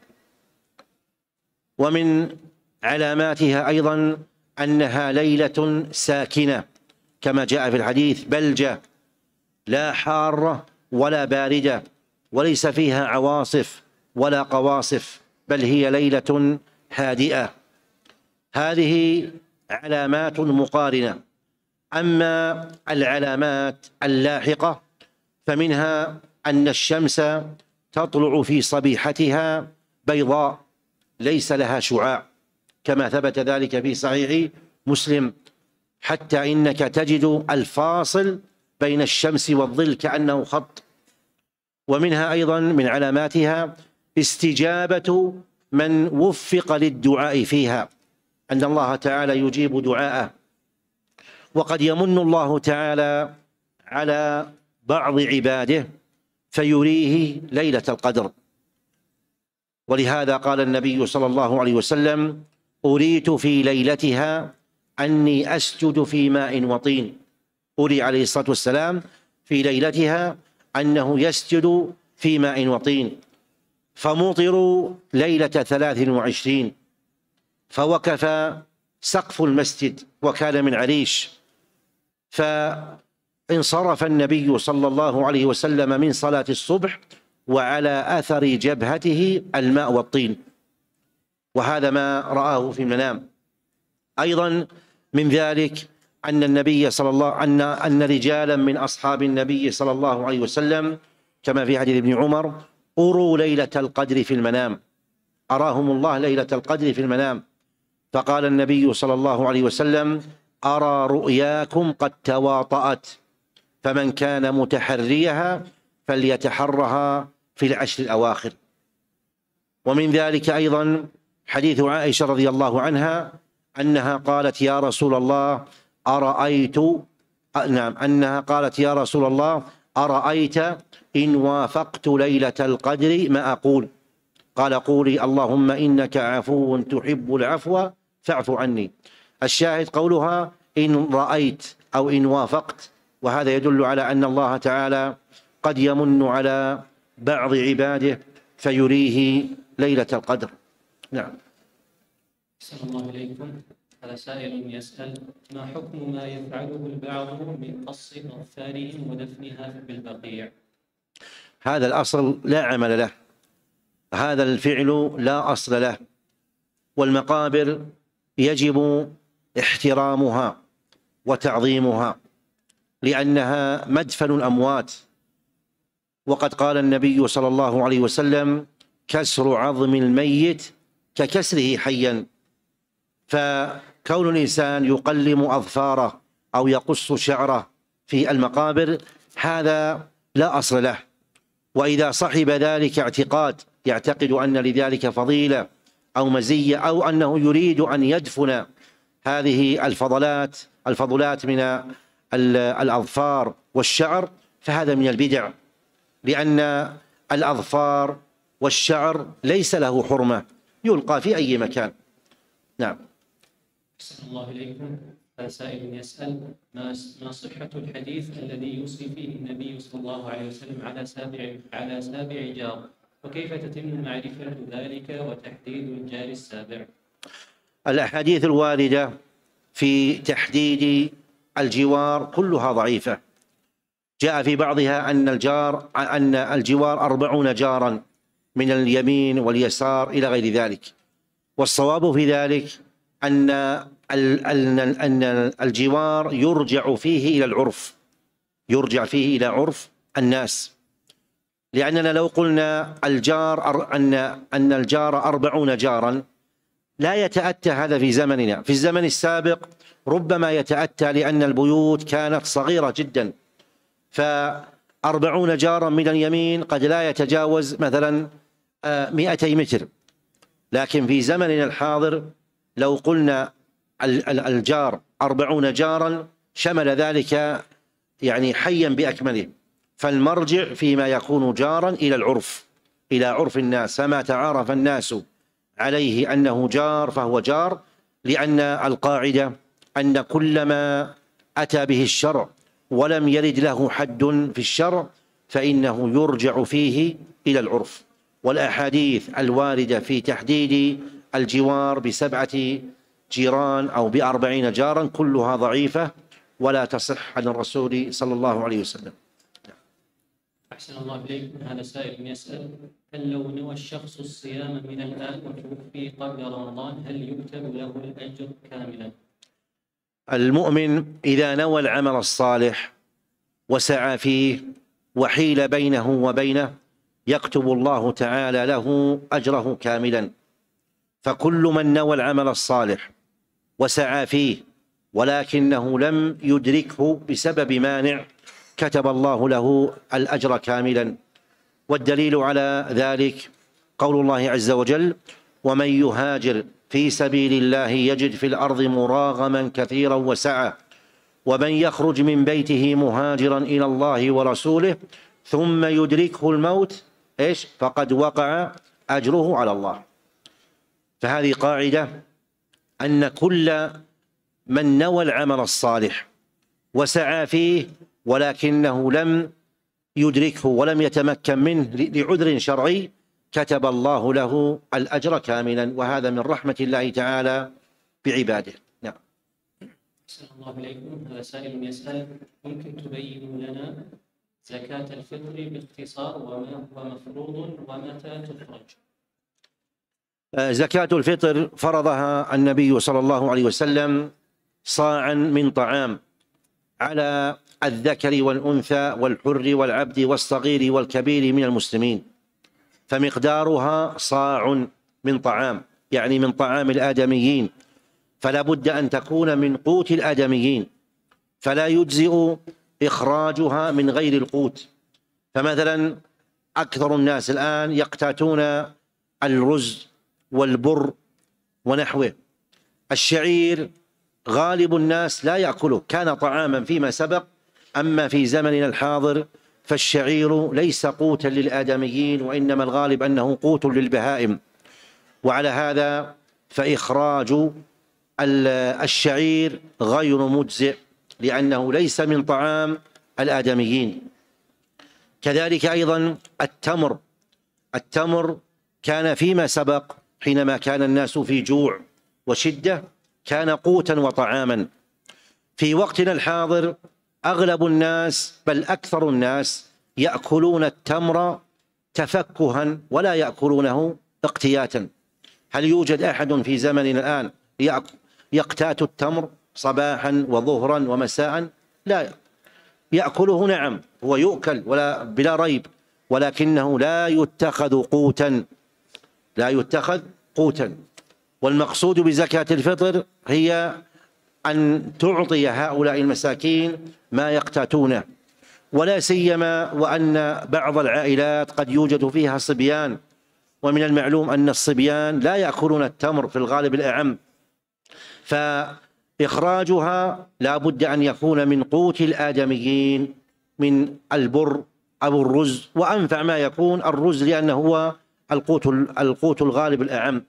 ومن علاماتها أيضا أنها ليلة ساكنة، كما جاء في الحديث: بلجة لا حارة ولا باردة، وليس فيها عواصف ولا قواصف، بل هي ليلة هادئة. هذه علامات مقارنة. أما العلامات اللاحقة فمنها أن الشمس تطلع في صبيحتها بيضاء ليس لها شعاع، كما ثبت ذلك في صحيح مسلم، حتى إنك تجد الفاصل بين الشمس والظل كأنه خط. ومنها أيضا من علاماتها استجابة من وفق للدعاء فيها، أن الله تعالى يجيب دعاءه. وقد يمن الله تعالى على بعض عباده فيريه ليلة القدر، ولهذا قال النبي صلى الله عليه وسلم: أريت في ليلتها أني أسجد في ماء وطين. أري عليه الصلاة والسلام في ليلتها أنه يسجد في ماء وطين، فمطروا ليلة ثلاث وعشرين، فوقف سقف المسجد وكان من عريش، فانصرف النبي صلى الله عليه وسلم من صلاة الصبح وعلى أثر جبهته الماء والطين، وهذا ما رآه في المنام. أيضا من ذلك أن النبي صلى الله أن أن رجالا من أصحاب النبي صلى الله عليه وسلم كما في حديث ابن عمر أروا ليلة القدر في المنام، أراهم الله ليلة القدر في المنام، فقال النبي صلى الله عليه وسلم: أرى رؤياكم قد تواطأت، فمن كان متحريها فليتحرها في العشر الأواخر. ومن ذلك أيضا حديث عائشة رضي الله عنها أنها قالت: يا رسول الله أرأيت نعم أنها قالت يا رسول الله أرأيت إن وافقت ليلة القدر ما أقول؟ قال: قولي اللهم إنك عفو تحب العفو فاعف عني. الشاهد قولها إن رأيت أو إن وافقت، وهذا يدل على أن الله تعالى قد يمن على بعض عباده فيريه ليلة القدر. نعم. أحسن الله إليكم. هذا سائل يسأل: ما حكم ما يفعله البعض من قص أظفارهم ودفنها بالبقيع؟ هذا الأصل لا عمل له، هذا الفعل لا أصل له، والمقابر يجب احترامها وتعظيمها لأنها مدفن الأموات، وقد قال النبي صلى الله عليه وسلم: كسر عظم الميت ككسره حيا. فكون الإنسان يقلم أظفاره أو يقص شعره في المقابر هذا لا أصل له، وإذا صحب ذلك اعتقاد يعتقد أن لذلك فضيلة أو مزية أو أنه يريد أن يدفن هذه الفضلات الفضلات من الأظفار والشعر، فهذا من البدع، لأن الأظفار والشعر ليس له حرمة، يلقى في أي مكان. نعم. أحسن الله إليكم. سائل يسأل: ما ما صحة الحديث الذي يوصي فيه النبي صلى الله عليه وسلم على سابع على سابع جار، وكيف تتم معرفة ذلك وتحديد الجار السابع؟ الأحاديث الواردة في تحديد الجوار كلها ضعيفة. جاء في بعضها أن الجار أن الجوار أربعون جارا من اليمين واليسار إلى غير ذلك، والصواب في ذلك أن أن الجوار يرجع فيه إلى العرف، يرجع فيه إلى عرف الناس، لأننا لو قلنا الجار أن أن الجار أربعون جارا لا يتأتى هذا في زمننا. في الزمن السابق ربما يتأتى لأن البيوت كانت صغيرة جدا، فأربعون جارا من اليمين قد لا يتجاوز مثلا مئتي متر، لكن في زمننا الحاضر لو قلنا الجار أربعون جارا شمل ذلك يعني حيا بأكمله، فالمرجع فيما يكون جارا إلى العرف، إلى عرف الناس، فما تعارف الناس عليه أنه جار فهو جار، لأن القاعدة أن كل ما أتى به الشرع ولم يرد له حد في الشرع فإنه يرجع فيه إلى العرف. والأحاديث الواردة في تحديد الجوار بسبعة جيران أو بأربعين جارا كلها ضعيفة ولا تصح عن الرسول صلى الله عليه وسلم. أحسن الله إليكم. هذا سائل يسأل: هل لو نوى الشخص الصيام من الآن وتوفي قبل رمضان هل يكتب له الأجر كاملا؟ المؤمن إذا نوى العمل الصالح وسعى فيه وحيل بينه وبينه يكتب الله تعالى له أجره كاملا. فكل من نوى العمل الصالح وسعى فيه ولكنه لم يدركه بسبب مانع كتب الله له الأجر كاملا. والدليل على ذلك قول الله عز وجل: ومن يهاجر في سبيل الله يجد في الأرض مراغما كثيرا وسعة ومن يخرج من بيته مهاجرا إلى الله ورسوله ثم يدركه الموت إيش فقد وقع أجره على الله. فهذه قاعدة أن كل من نوى العمل الصالح وسعى فيه ولكنه لم يدركه ولم يتمكن منه لعذر شرعي كتب الله له الأجر كاملا، وهذا من رحمة الله تعالى بعباده. نعم. أحسن الله إليكم. هذا سائل يسأل: ممكن تبينوا لنا زكاة الفطر باختصار وما هو مفروض ومتى تخرج؟ زكاة الفطر فرضها النبي صلى الله عليه وسلم صاعا من طعام على الذكر والأنثى والحر والعبد والصغير والكبير من المسلمين، فمقدارها صاع من طعام، يعني من طعام الآدميين، فلا بد أن تكون من قوت الآدميين، فلا يجزئ إخراجها من غير القوت. فمثلا أكثر الناس الآن يقتاتون الرز والبر ونحوه. الشعير غالب الناس لا يأكله، كان طعاما فيما سبق، أما في زمننا الحاضر فالشعير ليس قوتا للآدميين، وإنما الغالب أنه قوت للبهائم. وعلى هذا فإخراج الشعير غير مجزئ لأنه ليس من طعام الآدميين. كذلك أيضا التمر التمر كان فيما سبق حينما كان الناس في جوع وشدة كان قوتا وطعاما. في وقتنا الحاضر أغلب الناس بل أكثر الناس يأكلون التمر تفكها ولا يأكلونه اقتياتا. هل يوجد أحد في زمننا الآن يقتات التمر صباحا وظهرا ومساء؟ لا، يأكله نعم، هو يؤكل ولا بلا ريب، ولكنه لا يتخذ قوتا لا يتخذ قوتا. والمقصود بزكاة الفطر هي أن تعطي هؤلاء المساكين ما يقتاتونه، ولا سيما وأن بعض العائلات قد يوجد فيها صبيان، ومن المعلوم أن الصبيان لا يأكلون التمر في الغالب الأعم، فإخراجها لا بد أن يكون من قوت الآدميين من البر أو الرز، وأنفع ما يكون الرز لأنه هو القوت القوت الغالب الأعم.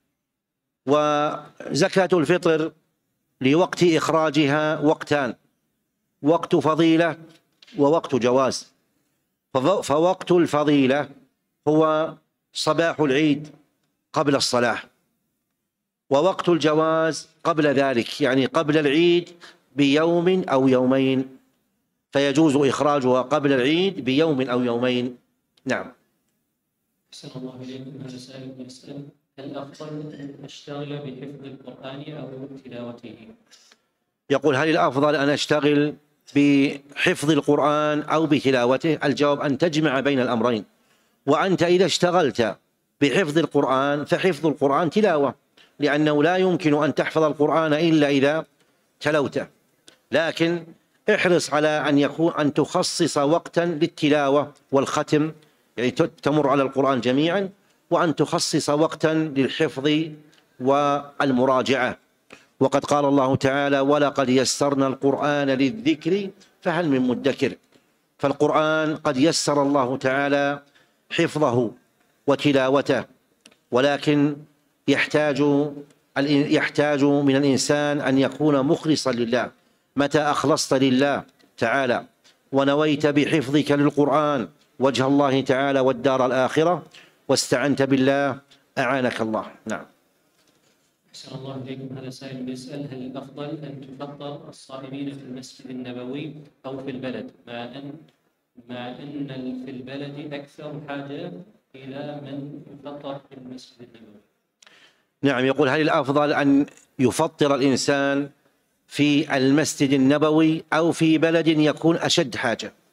وزكاة الفطر لوقت إخراجها وقتان: وقت فضيلة ووقت جواز. فوقت الفضيلة هو صباح العيد قبل الصلاة، ووقت الجواز قبل ذلك، يعني قبل العيد بيوم أو يومين، فيجوز إخراجها قبل العيد بيوم أو يومين. نعم. أحسن الله إليكم. هذا سائل يسأل: هل أفضل أن أشتغل بحفظ القرآن أو تلاوته؟ يقول: هل الأفضل أن أشتغل بحفظ القرآن أو بتلاوته؟ الجواب أن تجمع بين الأمرين. وأنت إذا اشتغلت بحفظ القرآن فحفظ القرآن تلاوة، لأنه لا يمكن أن تحفظ القرآن إلا إذا تلوته، لكن احرص على أن يكون أن تخصص وقتا للتلاوة والختم، يعني تمر على القرآن جميعا، وأن تخصص وقتا للحفظ والمراجعة. وقد قال الله تعالى: ولقد يسرنا القرآن للذكر فهل من مدكر. فالقرآن قد يسر الله تعالى حفظه وتلاوته، ولكن يحتاج يحتاج من الإنسان أن يكون مخلصا لله. متى أخلصت لله تعالى ونويت بحفظك للقرآن وجه الله تعالى والدار الآخرة واستعنت بالله أعانك الله. نعم. أحسن الله إليكم. هذا سائل يسأل: هل الأفضل أن تفطر الصائمين في المسجد النبوي أو في البلد، مع أن مع أن في البلد أكثر حاجة إلى من يفطر في المسجد النبوي؟ نعم. يقول: هل الأفضل أن يفطر الإنسان في المسجد النبوي أو في بلد يكون أشد حاجة؟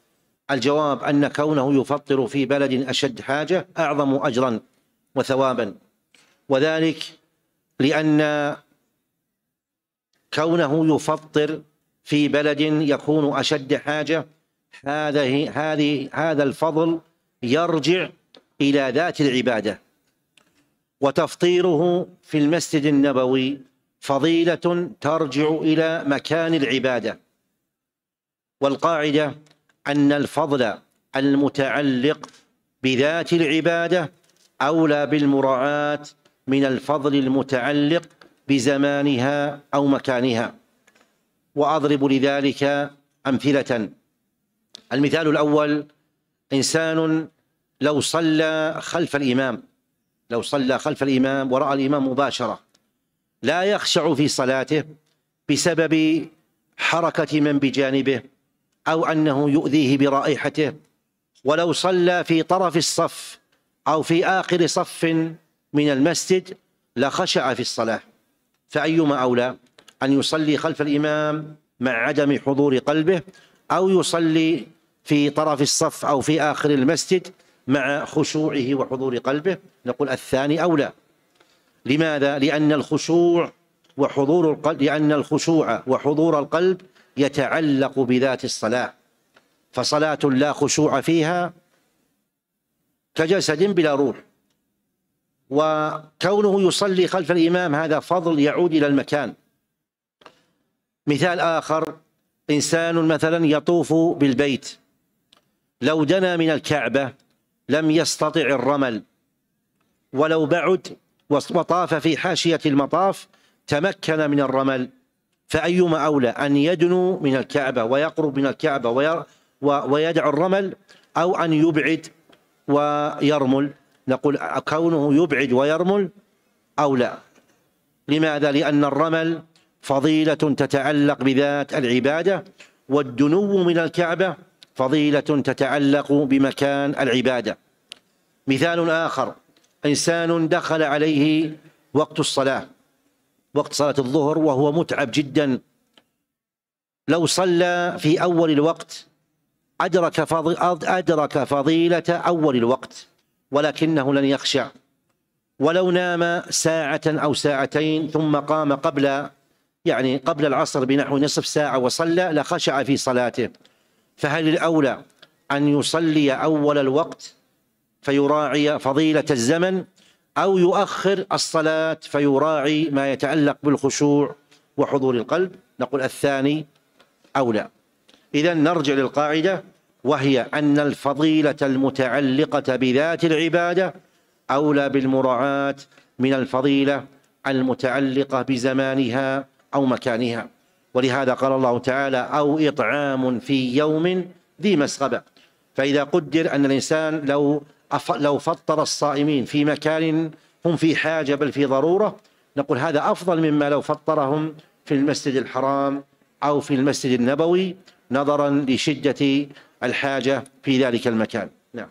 الجواب أن كونه يفطر في بلد أشد حاجة أعظم أجرا وثوابا، وذلك لأن كونه يفطر في بلد يكون أشد حاجة هذه هذه هذا الفضل يرجع إلى ذات العبادة، وتفطيره في المسجد النبوي فضيلة ترجع إلى مكان العبادة. والقاعدة أن الفضل المتعلق بذات العبادة أولى بالمراعاة من الفضل المتعلق بزمانها أو مكانها. وأضرب لذلك أمثلة. المثال الأول: إنسان لو صلى خلف الإمام لو صلى خلف الإمام ورأى الإمام مباشرة، لا يخشع في صلاته بسبب حركة من بجانبه أو أنه يؤذيه برائحته. ولو صلى في طرف الصف أو في آخر صف من المسجد لخشع في الصلاة. فأيما أولى، أن يصلي خلف الإمام مع عدم حضور قلبه، أو يصلي في طرف الصف أو في آخر المسجد مع خشوعه وحضور قلبه؟ نقول الثاني أولى. لماذا؟ لأن الخشوع وحضور القلب لأن الخشوع وحضور القلب يتعلق بذات الصلاة، فصلاة لا خشوع فيها كجسد بلا روح. وكونه يصلي خلف الإمام هذا فضل يعود إلى المكان. مثال آخر: إنسان مثلا يطوف بالبيت، لو دنا من الكعبة لم يستطع الرمل، ولو بعد وطاف في حاشية المطاف تمكن من الرمل. فأيما أولى، أن يدنو من الكعبة ويقرب من الكعبة ويدع الرمل، أو أن يبعد ويرمل؟ نقول كونه يبعد ويرمل أولى. لماذا؟ لأن الرمل فضيلة تتعلق بذات العبادة، والدنو من الكعبة فضيلة تتعلق بمكان العبادة. مثال آخر: إنسان دخل عليه وقت الصلاة وقت صلاة الظهر وهو متعب جدا، لو صلى في أول الوقت أدرك أدرك فضيلة أول الوقت ولكنه لن يخشع. ولو نام ساعة أو ساعتين ثم قام قبل يعني قبل العصر بنحو نصف ساعة وصلى لخشع في صلاته. فهل الأولى أن يصلي أول الوقت فيراعي فضيلة الزمن، أو يؤخر الصلاة فيراعي ما يتعلق بالخشوع وحضور القلب؟ نقول الثاني أولى. إذن نرجع للقاعدة، وهي أن الفضيلة المتعلقة بذات العبادة أولى بالمراعاة من الفضيلة المتعلقة بزمانها أو مكانها. ولهذا قال الله تعالى: أو إطعام في يوم ذي مسغبة. فإذا قدر أن الإنسان لو لو فطر الصائمين في مكان هم في حاجة بل في ضرورة، نقول هذا أفضل مما لو فطرهم في المسجد الحرام أو في المسجد النبوي، نظرا لشدة الحاجة في ذلك المكان. نعم.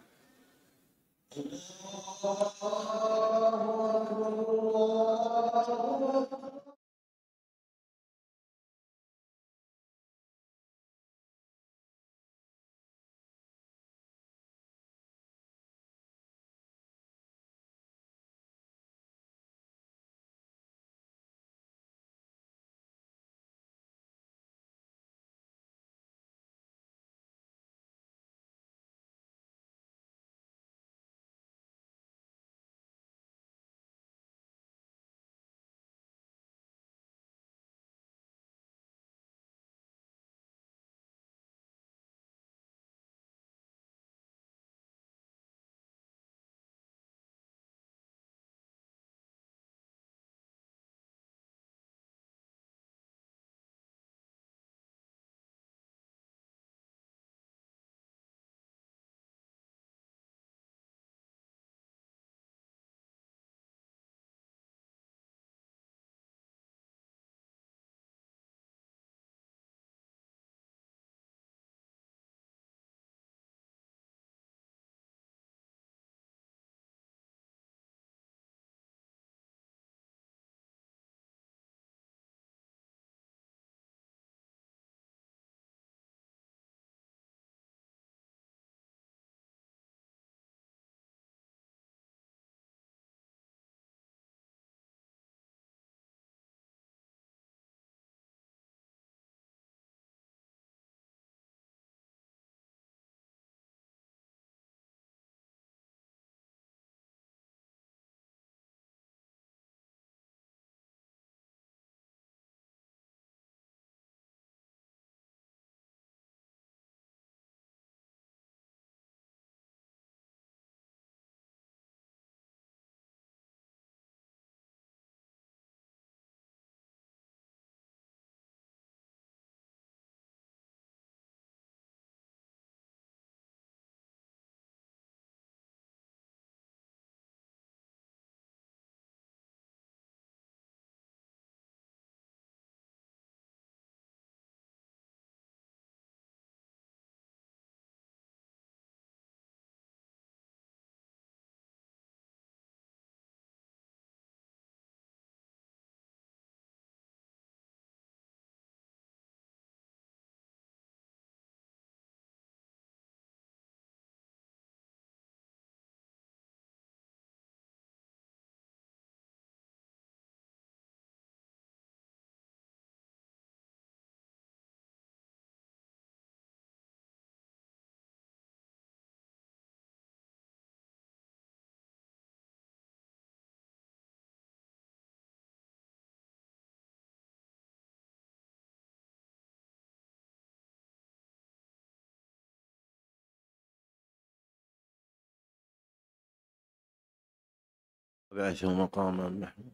بعثه مقاما محمودا.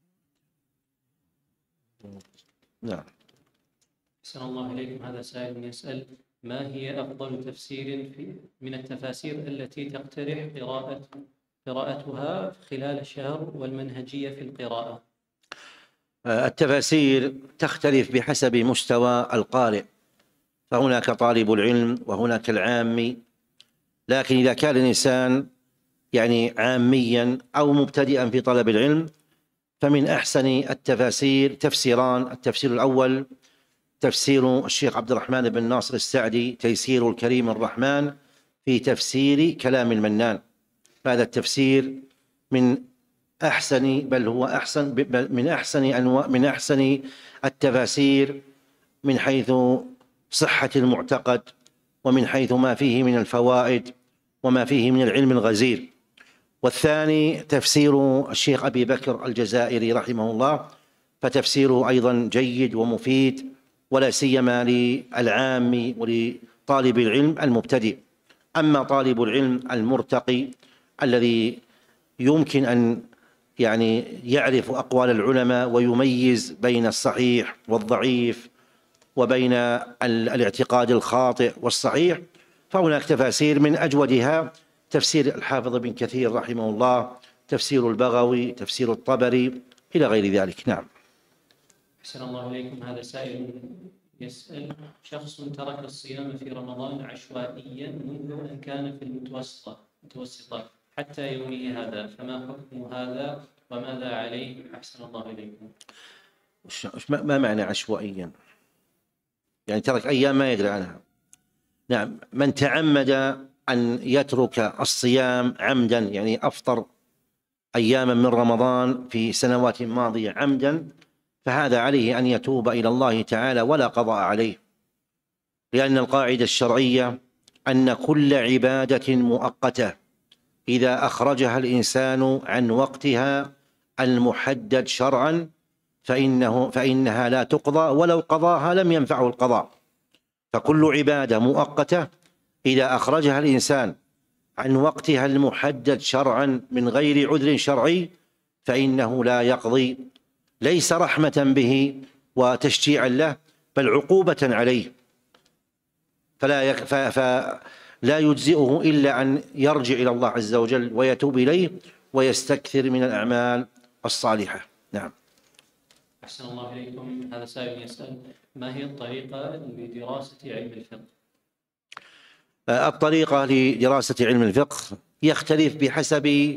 نعم. أحسن الله إليكم. هذا سائل يسأل: ما هي أفضل تفسير في من التفاسير التي تقترح قراءة قراءتها خلال الشهر والمنهجية في القراءة؟ التفاسير تختلف بحسب مستوى القارئ، فهناك طالب العلم وهناك العامي، لكن إذا كان الإنسان يعني عاميا أو مبتدئا في طلب العلم فمن أحسن التفاسير تفسيران: التفسير الأول تفسير الشيخ عبد الرحمن بن ناصر السعدي، تيسير الكريم الرحمن في تفسير كلام المنان. هذا التفسير من أحسن بل هو أحسن من أحسن أنواع من أحسن التفاسير من حيث صحة المعتقد ومن حيث ما فيه من الفوائد وما فيه من العلم الغزير. والثاني تفسير الشيخ أبي بكر الجزائري رحمه الله، فتفسيره أيضا جيد ومفيد، ولا سيما للعام ولطالب العلم المبتدئ. أما طالب العلم المرتقي الذي يمكن أن يعني يعرف أقوال العلماء ويميز بين الصحيح والضعيف وبين الاعتقاد الخاطئ والصحيح، فهناك تفاسير من أجودها تفسير الحافظ بن كثير رحمه الله، تفسير البغوي، تفسير الطبري، إلى غير ذلك. نعم. أحسن الله إليكم. هذا سائل يسأل: شخص ترك الصيام في رمضان عشوائيا منذ أن كان في المتوسطة متوسطة حتى يومه هذا، فما حكم هذا وماذا عليه؟ أحسن الله إليكم. ما معنى عشوائيا؟ يعني ترك أيام ما يدري عنها. نعم، من تعمد أن يترك الصيام عمدا، يعني أفطر أياما من رمضان في سنوات ماضية عمدا، فهذا عليه أن يتوب إلى الله تعالى ولا قضاء عليه، لأن القاعدة الشرعية أن كل عبادة مؤقتة إذا أخرجها الإنسان عن وقتها المحدد شرعا فإنه فإنها لا تقضى، ولو قضاها لم ينفعه القضاء. فكل عبادة مؤقتة إذا أخرجها الإنسان عن وقتها المحدد شرعا من غير عذر شرعي فإنه لا يقضي، ليس رحمة به وتشجيعا له بل عقوبة عليه، فلا يك... ف... فلا يجزئه إلا أن يرجع إلى الله عز وجل ويتوب إليه ويستكثر من الأعمال الصالحة. نعم. أحسن الله إليكم. هذا سائل يسأل: ما هي الطريقة لدراسة علم الفقه؟ الطريقة لدراسة علم الفقه يختلف بحسب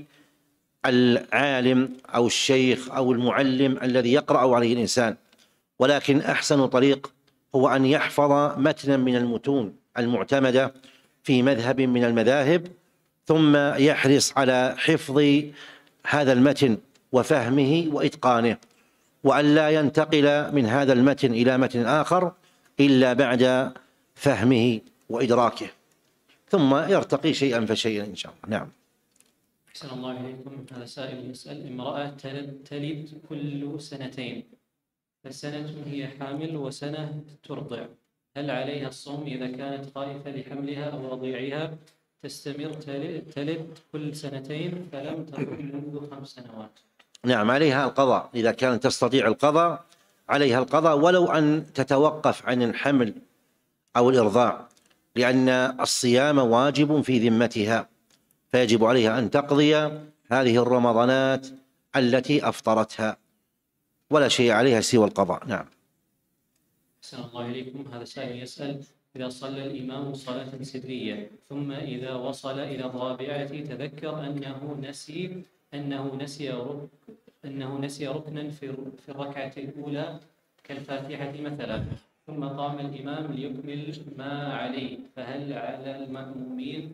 العالم أو الشيخ أو المعلم الذي يقرأ عليه الإنسان، ولكن أحسن طريق هو أن يحفظ متنا من المتون المعتمدة في مذهب من المذاهب، ثم يحرص على حفظ هذا المتن وفهمه وإتقانه، وأن لا ينتقل من هذا المتن إلى متن آخر إلا بعد فهمه وإدراكه، ثم يرتقي شيئا فشيئا إن شاء الله. نعم. أحسن الله إليكم. هذا سائل يسأل: امرأة تلد كل سنتين، فسنة هي حامل وسنة ترضع، هل عليها الصوم إذا كانت خائفة لحملها أو رضيعها؟ تستمر تلد كل سنتين فلم تكن منذ خمس سنوات. نعم، عليها القضاء إذا كانت تستطيع القضاء، عليها القضاء ولو أن تتوقف عن الحمل أو الإرضاع، لأن الصيام واجب في ذمتها، فيجب عليها أن تقضي هذه الرمضانات التي أفطرتها، ولا شيء عليها سوى القضاء. نعم. أحسن الله إليكم. هذا سائل يسأل: إذا صلى الإمام صلاة سرية ثم إذا وصل إلى الرابعة تذكر أنه نسي أنه نسي ركن أنه نسي ركنا في في الركعة الأولى كالفاتحة مثلا، ثم قام الإمام ليكمل ما عليه، فهل على المأمومين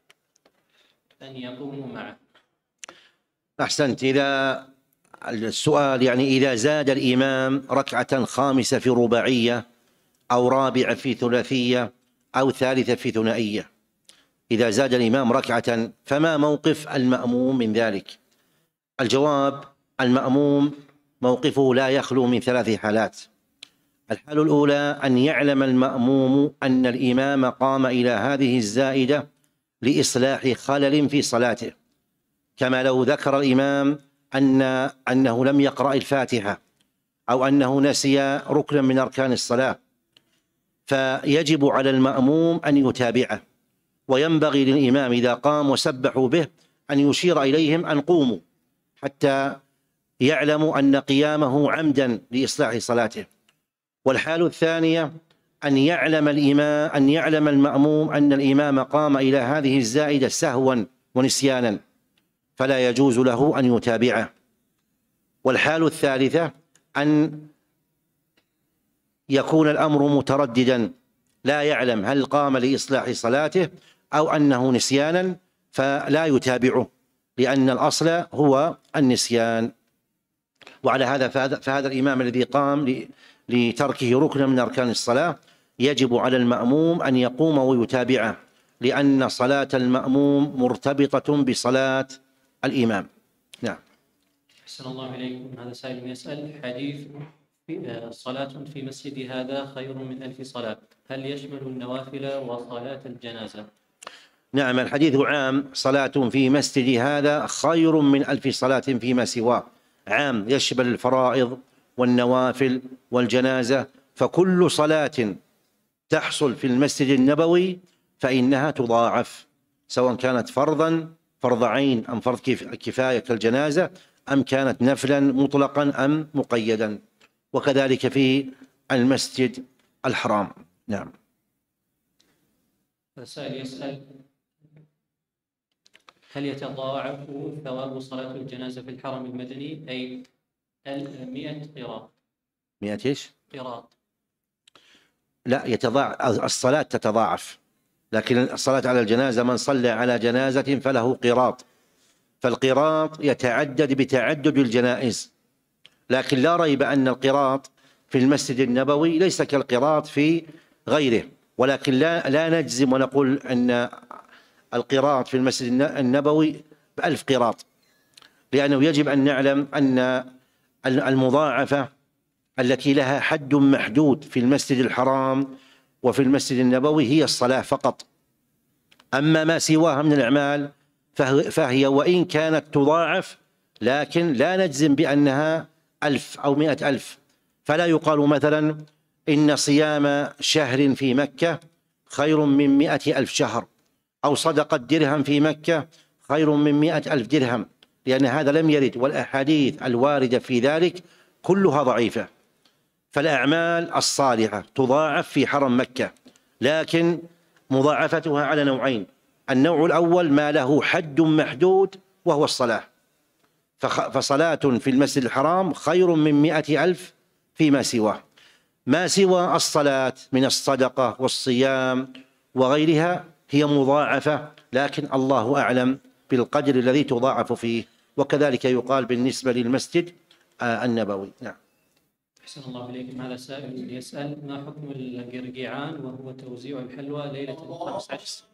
أن يقوموا معه؟ أحسنت. إذا السؤال يعني إذا زاد الإمام ركعة خامسة في رباعية أو رابعة في ثلاثية أو ثالثة في ثنائية، إذا زاد الإمام ركعة فما موقف المأموم من ذلك؟ الجواب: المأموم موقفه لا يخلو من ثلاث حالات. الحالة الأولى أن يعلم المأموم أن الإمام قام إلى هذه الزائدة لإصلاح خلل في صلاته، كما لو ذكر الإمام أن أنه لم يقرأ الفاتحة أو أنه نسي ركنا من أركان الصلاة، فيجب على المأموم أن يتابعه، وينبغي للإمام إذا قام وسبحوا به أن يشير إليهم أن قوموا حتى يعلموا أن قيامه عمدا لإصلاح صلاته. والحال الثانية أن يعلم الإمام أن يعلم المأموم أن الإمام قام إلى هذه الزائدة سهوا ونسيانا، فلا يجوز له أن يتابعه. والحال الثالثة أن يكون الأمر مترددا، لا يعلم هل قام لإصلاح صلاته أو أنه نسيانا، فلا يتابعه، لأن الأصل هو النسيان. وعلى هذا فهذا الإمام الذي قام لتركه ركنا من أركان الصلاة يجب على المأموم أن يقوم ويتابعه، لأن صلاة المأموم مرتبطة بصلاة الإمام. نعم. أحسن الله إليكم. هذا سائل يسأل: حديث في صلاة في مسجد هذا خير من ألف صلاة، هل يشمل النوافل وصلاة الجنازة؟ نعم، الحديث عام، صلاة في مسجد هذا خير من ألف صلاة فيما سواه، عام يشمل الفرائض والنوافل والجنازة، فكل صلاة تحصل في المسجد النبوي فإنها تضاعف، سواء كانت فرضا فرض عين أم فرض كفاية كالجنازة، أم كانت نفلا مطلقا أم مقيدا، وكذلك في المسجد الحرام. نعم. السائل يسأل: هل يتضاعف ثواب صلاة الجنازة في الحرم المدني أي المئة قراط؟ مئة ايش؟ قراط. لا، يتضاعف، الصلاة تتضاعف، لكن الصلاة على الجنازة من صلى على جنازة فله قراط، فالقراط يتعدد بتعدد الجنائز، لكن لا ريب أن القراط في المسجد النبوي ليس كالقراط في غيره، ولكن لا لا نجزم ونقول أن القراط في المسجد النبوي بألف قراط، لأنه يجب أن نعلم أن المضاعفة التي لها حد محدود في المسجد الحرام وفي المسجد النبوي هي الصلاة فقط، أما ما سواها من الأعمال فهي وإن كانت تضاعف لكن لا نجزم بأنها ألف أو مئة ألف. فلا يقال مثلا إن صيام شهر في مكة خير من مئة ألف شهر، أو صدقة درهم في مكة خير من مئة ألف درهم، لأن هذا لم يرد، والأحاديث الواردة في ذلك كلها ضعيفة. فالأعمال الصالحة تضاعف في حرم مكة، لكن مضاعفتها على نوعين: النوع الأول ما له حد محدود وهو الصلاة، فصلاة في المسجد الحرام خير من مئة ألف فيما سواه. ما سوى الصلاة من الصدقة والصيام وغيرها هي مضاعفة، لكن الله أعلم بالقدر الذي تضاعف فيه، وكذلك يقال بالنسبة للمسجد النبوي. نعم. أحسن الله إليكم. هذا سائل يسأل: ما حكم القرقيعان وهو توزيع الحلوى ليلة الخمس عشر